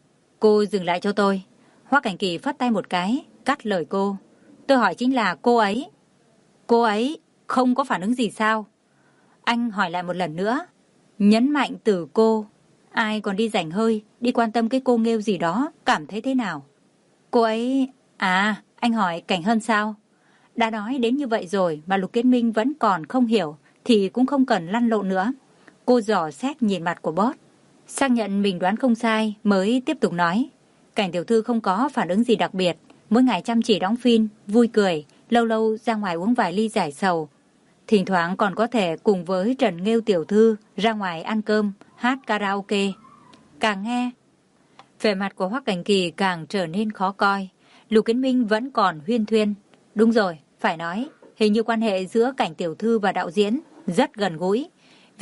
Cô dừng lại cho tôi. Hoác Cảnh Kỳ phất tay một cái, cắt lời cô. Tôi hỏi chính là cô ấy. Cô ấy không có phản ứng gì sao? Anh hỏi lại một lần nữa. Nhấn mạnh từ cô. Ai còn đi rảnh hơi, đi quan tâm cái cô nghêu gì đó, cảm thấy thế nào? Cô ấy... À, anh hỏi Cảnh Hân sao? Đã nói đến như vậy rồi mà Lục Kiến Minh vẫn còn không hiểu, thì cũng không cần lăn lộn nữa. Cô dò xét nhìn mặt của boss, xác nhận mình đoán không sai mới tiếp tục nói. Cảnh tiểu thư không có phản ứng gì đặc biệt, mỗi ngày chăm chỉ đóng phim, vui cười, lâu lâu ra ngoài uống vài ly giải sầu. Thỉnh thoảng còn có thể cùng với Trần Nghêu tiểu thư ra ngoài ăn cơm, hát karaoke. Càng nghe, vẻ mặt của Hoác Cảnh Kỳ càng trở nên khó coi. Lục Kiến Minh vẫn còn huyên thuyên. Đúng rồi, phải nói, hình như quan hệ giữa Cảnh tiểu thư và đạo diễn rất gần gũi.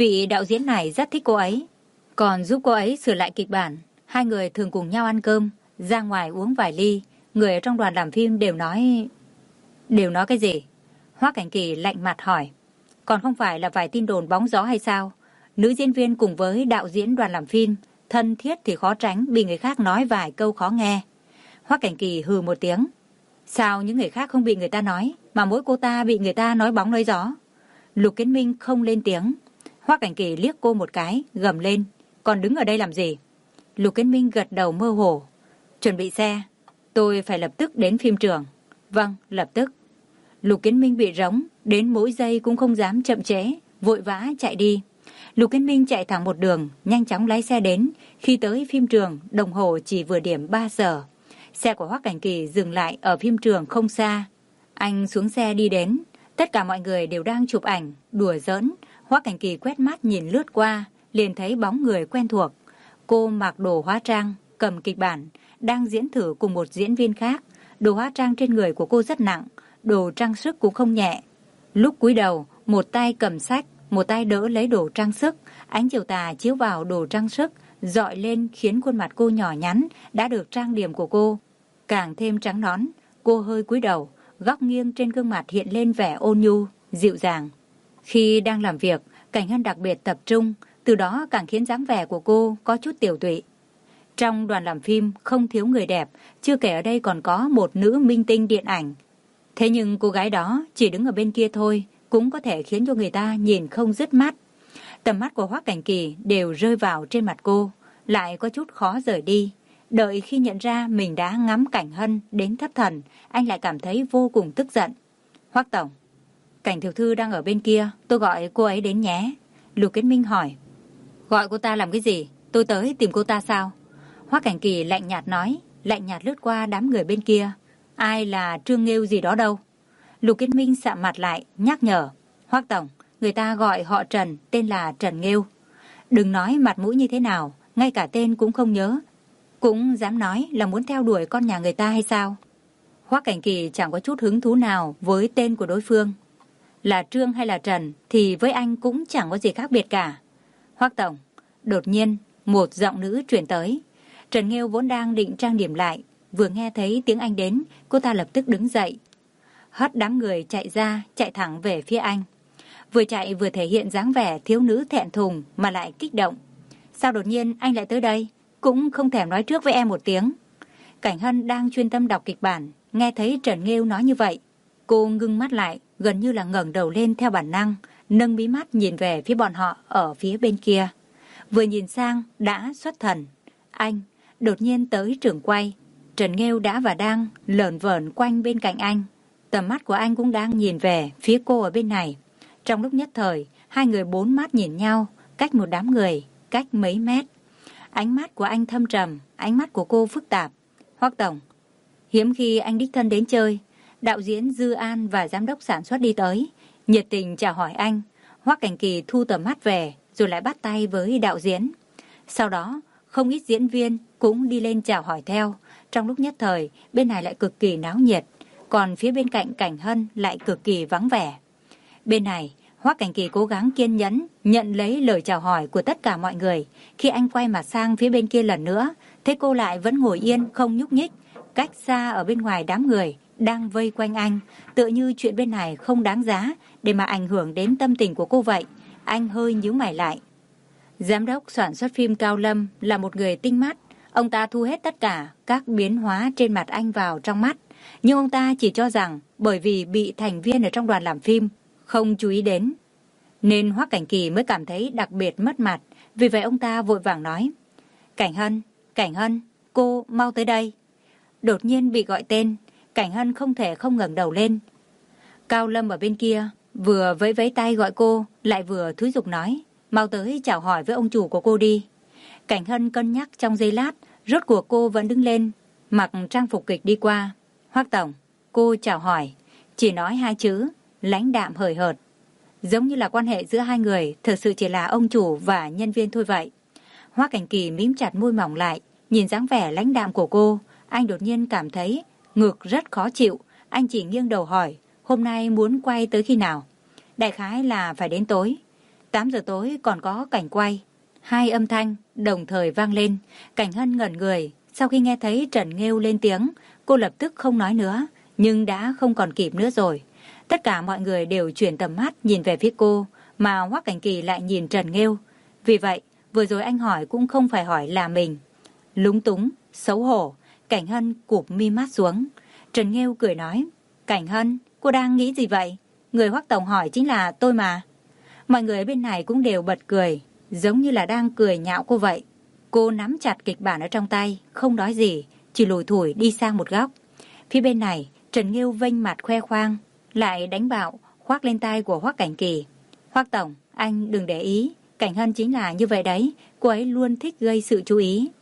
Vị đạo diễn này rất thích cô ấy, còn giúp cô ấy sửa lại kịch bản. Hai người thường cùng nhau ăn cơm, ra ngoài uống vài ly. Người ở trong đoàn làm phim đều nói... Đều nói cái gì? Hoắc Cảnh Kỳ lạnh mặt hỏi. Còn không phải là vài tin đồn bóng gió hay sao? Nữ diễn viên cùng với đạo diễn đoàn làm phim, thân thiết thì khó tránh bị người khác nói vài câu khó nghe. Hoắc Cảnh Kỳ hừ một tiếng. Sao những người khác không bị người ta nói, mà mỗi cô ta bị người ta nói bóng nói gió? Lục Kiến Minh không lên tiếng. Hoắc Cảnh Kỳ liếc cô một cái, gầm lên. Còn đứng ở đây làm gì? Lục Kiến Minh gật đầu mơ hồ. Chuẩn bị xe. Tôi phải lập tức đến phim trường. Vâng, lập tức. Lục Kiến Minh bị rống, đến mỗi giây cũng không dám chậm trễ, vội vã chạy đi. Lục Kiến Minh chạy thẳng một đường, nhanh chóng lái xe đến. Khi tới phim trường, đồng hồ chỉ vừa điểm ba giờ. Xe của Hoắc Cảnh Kỳ dừng lại ở phim trường không xa. Anh xuống xe đi đến. Tất cả mọi người đều đang chụp ảnh, đùa giỡn. Hoắc Cảnh Kỳ quét mắt nhìn lướt qua, liền thấy bóng người quen thuộc. Cô mặc đồ hóa trang, cầm kịch bản, đang diễn thử cùng một diễn viên khác. Đồ hóa trang trên người của cô rất nặng, đồ trang sức cũng không nhẹ. Lúc cúi đầu, một tay cầm sách, một tay đỡ lấy đồ trang sức. Ánh chiều tà chiếu vào đồ trang sức, dọi lên khiến khuôn mặt cô nhỏ nhắn đã được trang điểm của cô càng thêm trắng nõn. Cô hơi cúi đầu, góc nghiêng trên gương mặt hiện lên vẻ ôn nhu, dịu dàng. Khi đang làm việc, Cảnh Hân đặc biệt tập trung, từ đó càng khiến dáng vẻ của cô có chút tiểu tụy. Trong đoàn làm phim không thiếu người đẹp, chưa kể ở đây còn có một nữ minh tinh điện ảnh. Thế nhưng cô gái đó chỉ đứng ở bên kia thôi cũng có thể khiến cho người ta nhìn không dứt mắt. Tầm mắt của Hoắc Cảnh Kỳ đều rơi vào trên mặt cô, lại có chút khó rời đi. Đợi khi nhận ra mình đã ngắm Cảnh Hân đến thất thần, anh lại cảm thấy vô cùng tức giận. Hoắc tổng, Cảnh tiểu thư đang ở bên kia, tôi gọi cô ấy đến nhé. Lục Kiến Minh hỏi. Gọi cô ta làm cái gì? Tôi tới tìm cô ta sao? Hoắc Cảnh Kỳ lạnh nhạt nói, lạnh nhạt lướt qua đám người bên kia. Ai là Trương Nghêu gì đó đâu? Lục Kiến Minh sạm mặt lại, nhắc nhở. Hoắc tổng, người ta gọi họ Trần, tên là Trần Nghêu. Đừng nói mặt mũi như thế nào, ngay cả tên cũng không nhớ. Cũng dám nói là muốn theo đuổi con nhà người ta hay sao? Hoắc Cảnh Kỳ chẳng có chút hứng thú nào với tên của đối phương. Là Trương hay là Trần thì với anh cũng chẳng có gì khác biệt cả. Hoắc tổng, đột nhiên một giọng nữ truyền tới. Trần Nghêu vốn đang định trang điểm lại, vừa nghe thấy tiếng anh đến, cô ta lập tức đứng dậy, hất đám người chạy ra, chạy thẳng về phía anh. Vừa chạy vừa thể hiện dáng vẻ thiếu nữ thẹn thùng mà lại kích động. Sao đột nhiên anh lại tới đây, cũng không thèm nói trước với em một tiếng? Cảnh Hân đang chuyên tâm đọc kịch bản, nghe thấy Trần Nghêu nói như vậy, cô ngưng mắt lại, gần như là ngẩng đầu lên theo bản năng, nâng mí mắt nhìn về phía bọn họ ở phía bên kia. Vừa nhìn sang đã xuất thần. Anh đột nhiên tới trường quay. Trần Nghêu đã và đang lởn vởn quanh bên cạnh anh. Tầm mắt của anh cũng đang nhìn về phía cô ở bên này. Trong lúc nhất thời, hai người bốn mắt nhìn nhau, cách một đám người, cách mấy mét. Ánh mắt của anh thâm trầm, ánh mắt của cô phức tạp. Hoắc tổng, hiếm khi anh đích thân đến chơi. Đạo diễn Dư An và giám đốc sản xuất đi tới, nhiệt tình chào hỏi anh. Hoắc Cảnh Kỳ thu tầm mắt về, rồi lại bắt tay với đạo diễn. Sau đó, không ít diễn viên cũng đi lên chào hỏi theo. Trong lúc nhất thời, bên này lại cực kỳ náo nhiệt, còn phía bên cạnh Cảnh Hân lại cực kỳ vắng vẻ. Bên này, Hoắc Cảnh Kỳ cố gắng kiên nhẫn, nhận lấy lời chào hỏi của tất cả mọi người. Khi anh quay mặt sang phía bên kia lần nữa, thấy cô lại vẫn ngồi yên không nhúc nhích, cách xa ở bên ngoài đám người đang vây quanh anh, tựa như chuyện bên này không đáng giá để mà ảnh hưởng đến tâm tình của cô vậy. Anh hơi nhíu mày lại. Giám đốc sản xuất phim Cao Lâm là một người tinh mắt. Ông ta thu hết tất cả các biến hóa trên mặt anh vào trong mắt. Nhưng ông ta chỉ cho rằng bởi vì bị thành viên ở trong đoàn làm phim không chú ý đến, nên Hoắc Cảnh Kỳ mới cảm thấy đặc biệt mất mặt. Vì vậy ông ta vội vàng nói. Cảnh Hân, Cảnh Hân, cô mau tới đây. Đột nhiên bị gọi tên, Cảnh Hân không thể không ngẩng đầu lên. Cao Lâm ở bên kia vừa vẫy vẫy tay gọi cô, lại vừa thúi giục nói. Mau tới chào hỏi với ông chủ của cô đi. Cảnh Hân cân nhắc trong giây lát, rốt cuộc cô vẫn đứng lên, mặc trang phục kịch đi qua. Hoắc tổng, cô chào hỏi, chỉ nói hai chữ, lãnh đạm hời hợt. Giống như là quan hệ giữa hai người thực sự chỉ là ông chủ và nhân viên thôi vậy. Hoắc Cảnh Kỳ mím chặt môi mỏng lại, nhìn dáng vẻ lãnh đạm của cô, anh đột nhiên cảm thấy ngực rất khó chịu. Anh chỉ nghiêng đầu hỏi, hôm nay muốn quay tới khi nào? Đại khái là phải đến tối. tám giờ tối còn có cảnh quay. Hai âm thanh đồng thời vang lên. Cảnh Hân ngẩn người. Sau khi nghe thấy Trần Nghêu lên tiếng, cô lập tức không nói nữa, nhưng đã không còn kịp nữa rồi. Tất cả mọi người đều chuyển tầm mắt nhìn về phía cô, mà Hoắc Cảnh Kỳ lại nhìn Trần Nghêu. Vì vậy, vừa rồi anh hỏi cũng không phải hỏi là mình. Lúng túng, xấu hổ, Cảnh Hân cụp mi mắt xuống. Trần Nghêu cười nói, Cảnh Hân, cô đang nghĩ gì vậy? Người Hoắc tổng hỏi chính là tôi mà. Mọi người bên này cũng đều bật cười, giống như là đang cười nhạo cô vậy. Cô nắm chặt kịch bản ở trong tay, không nói gì, chỉ lủi thủi đi sang một góc. Phía bên này, Trần Nghêu vênh mặt khoe khoang, lại đánh bạo, khoác lên tai của Hoắc Cảnh Kỳ. Hoắc tổng, anh đừng để ý, Cảnh Hân chính là như vậy đấy, cô ấy luôn thích gây sự chú ý.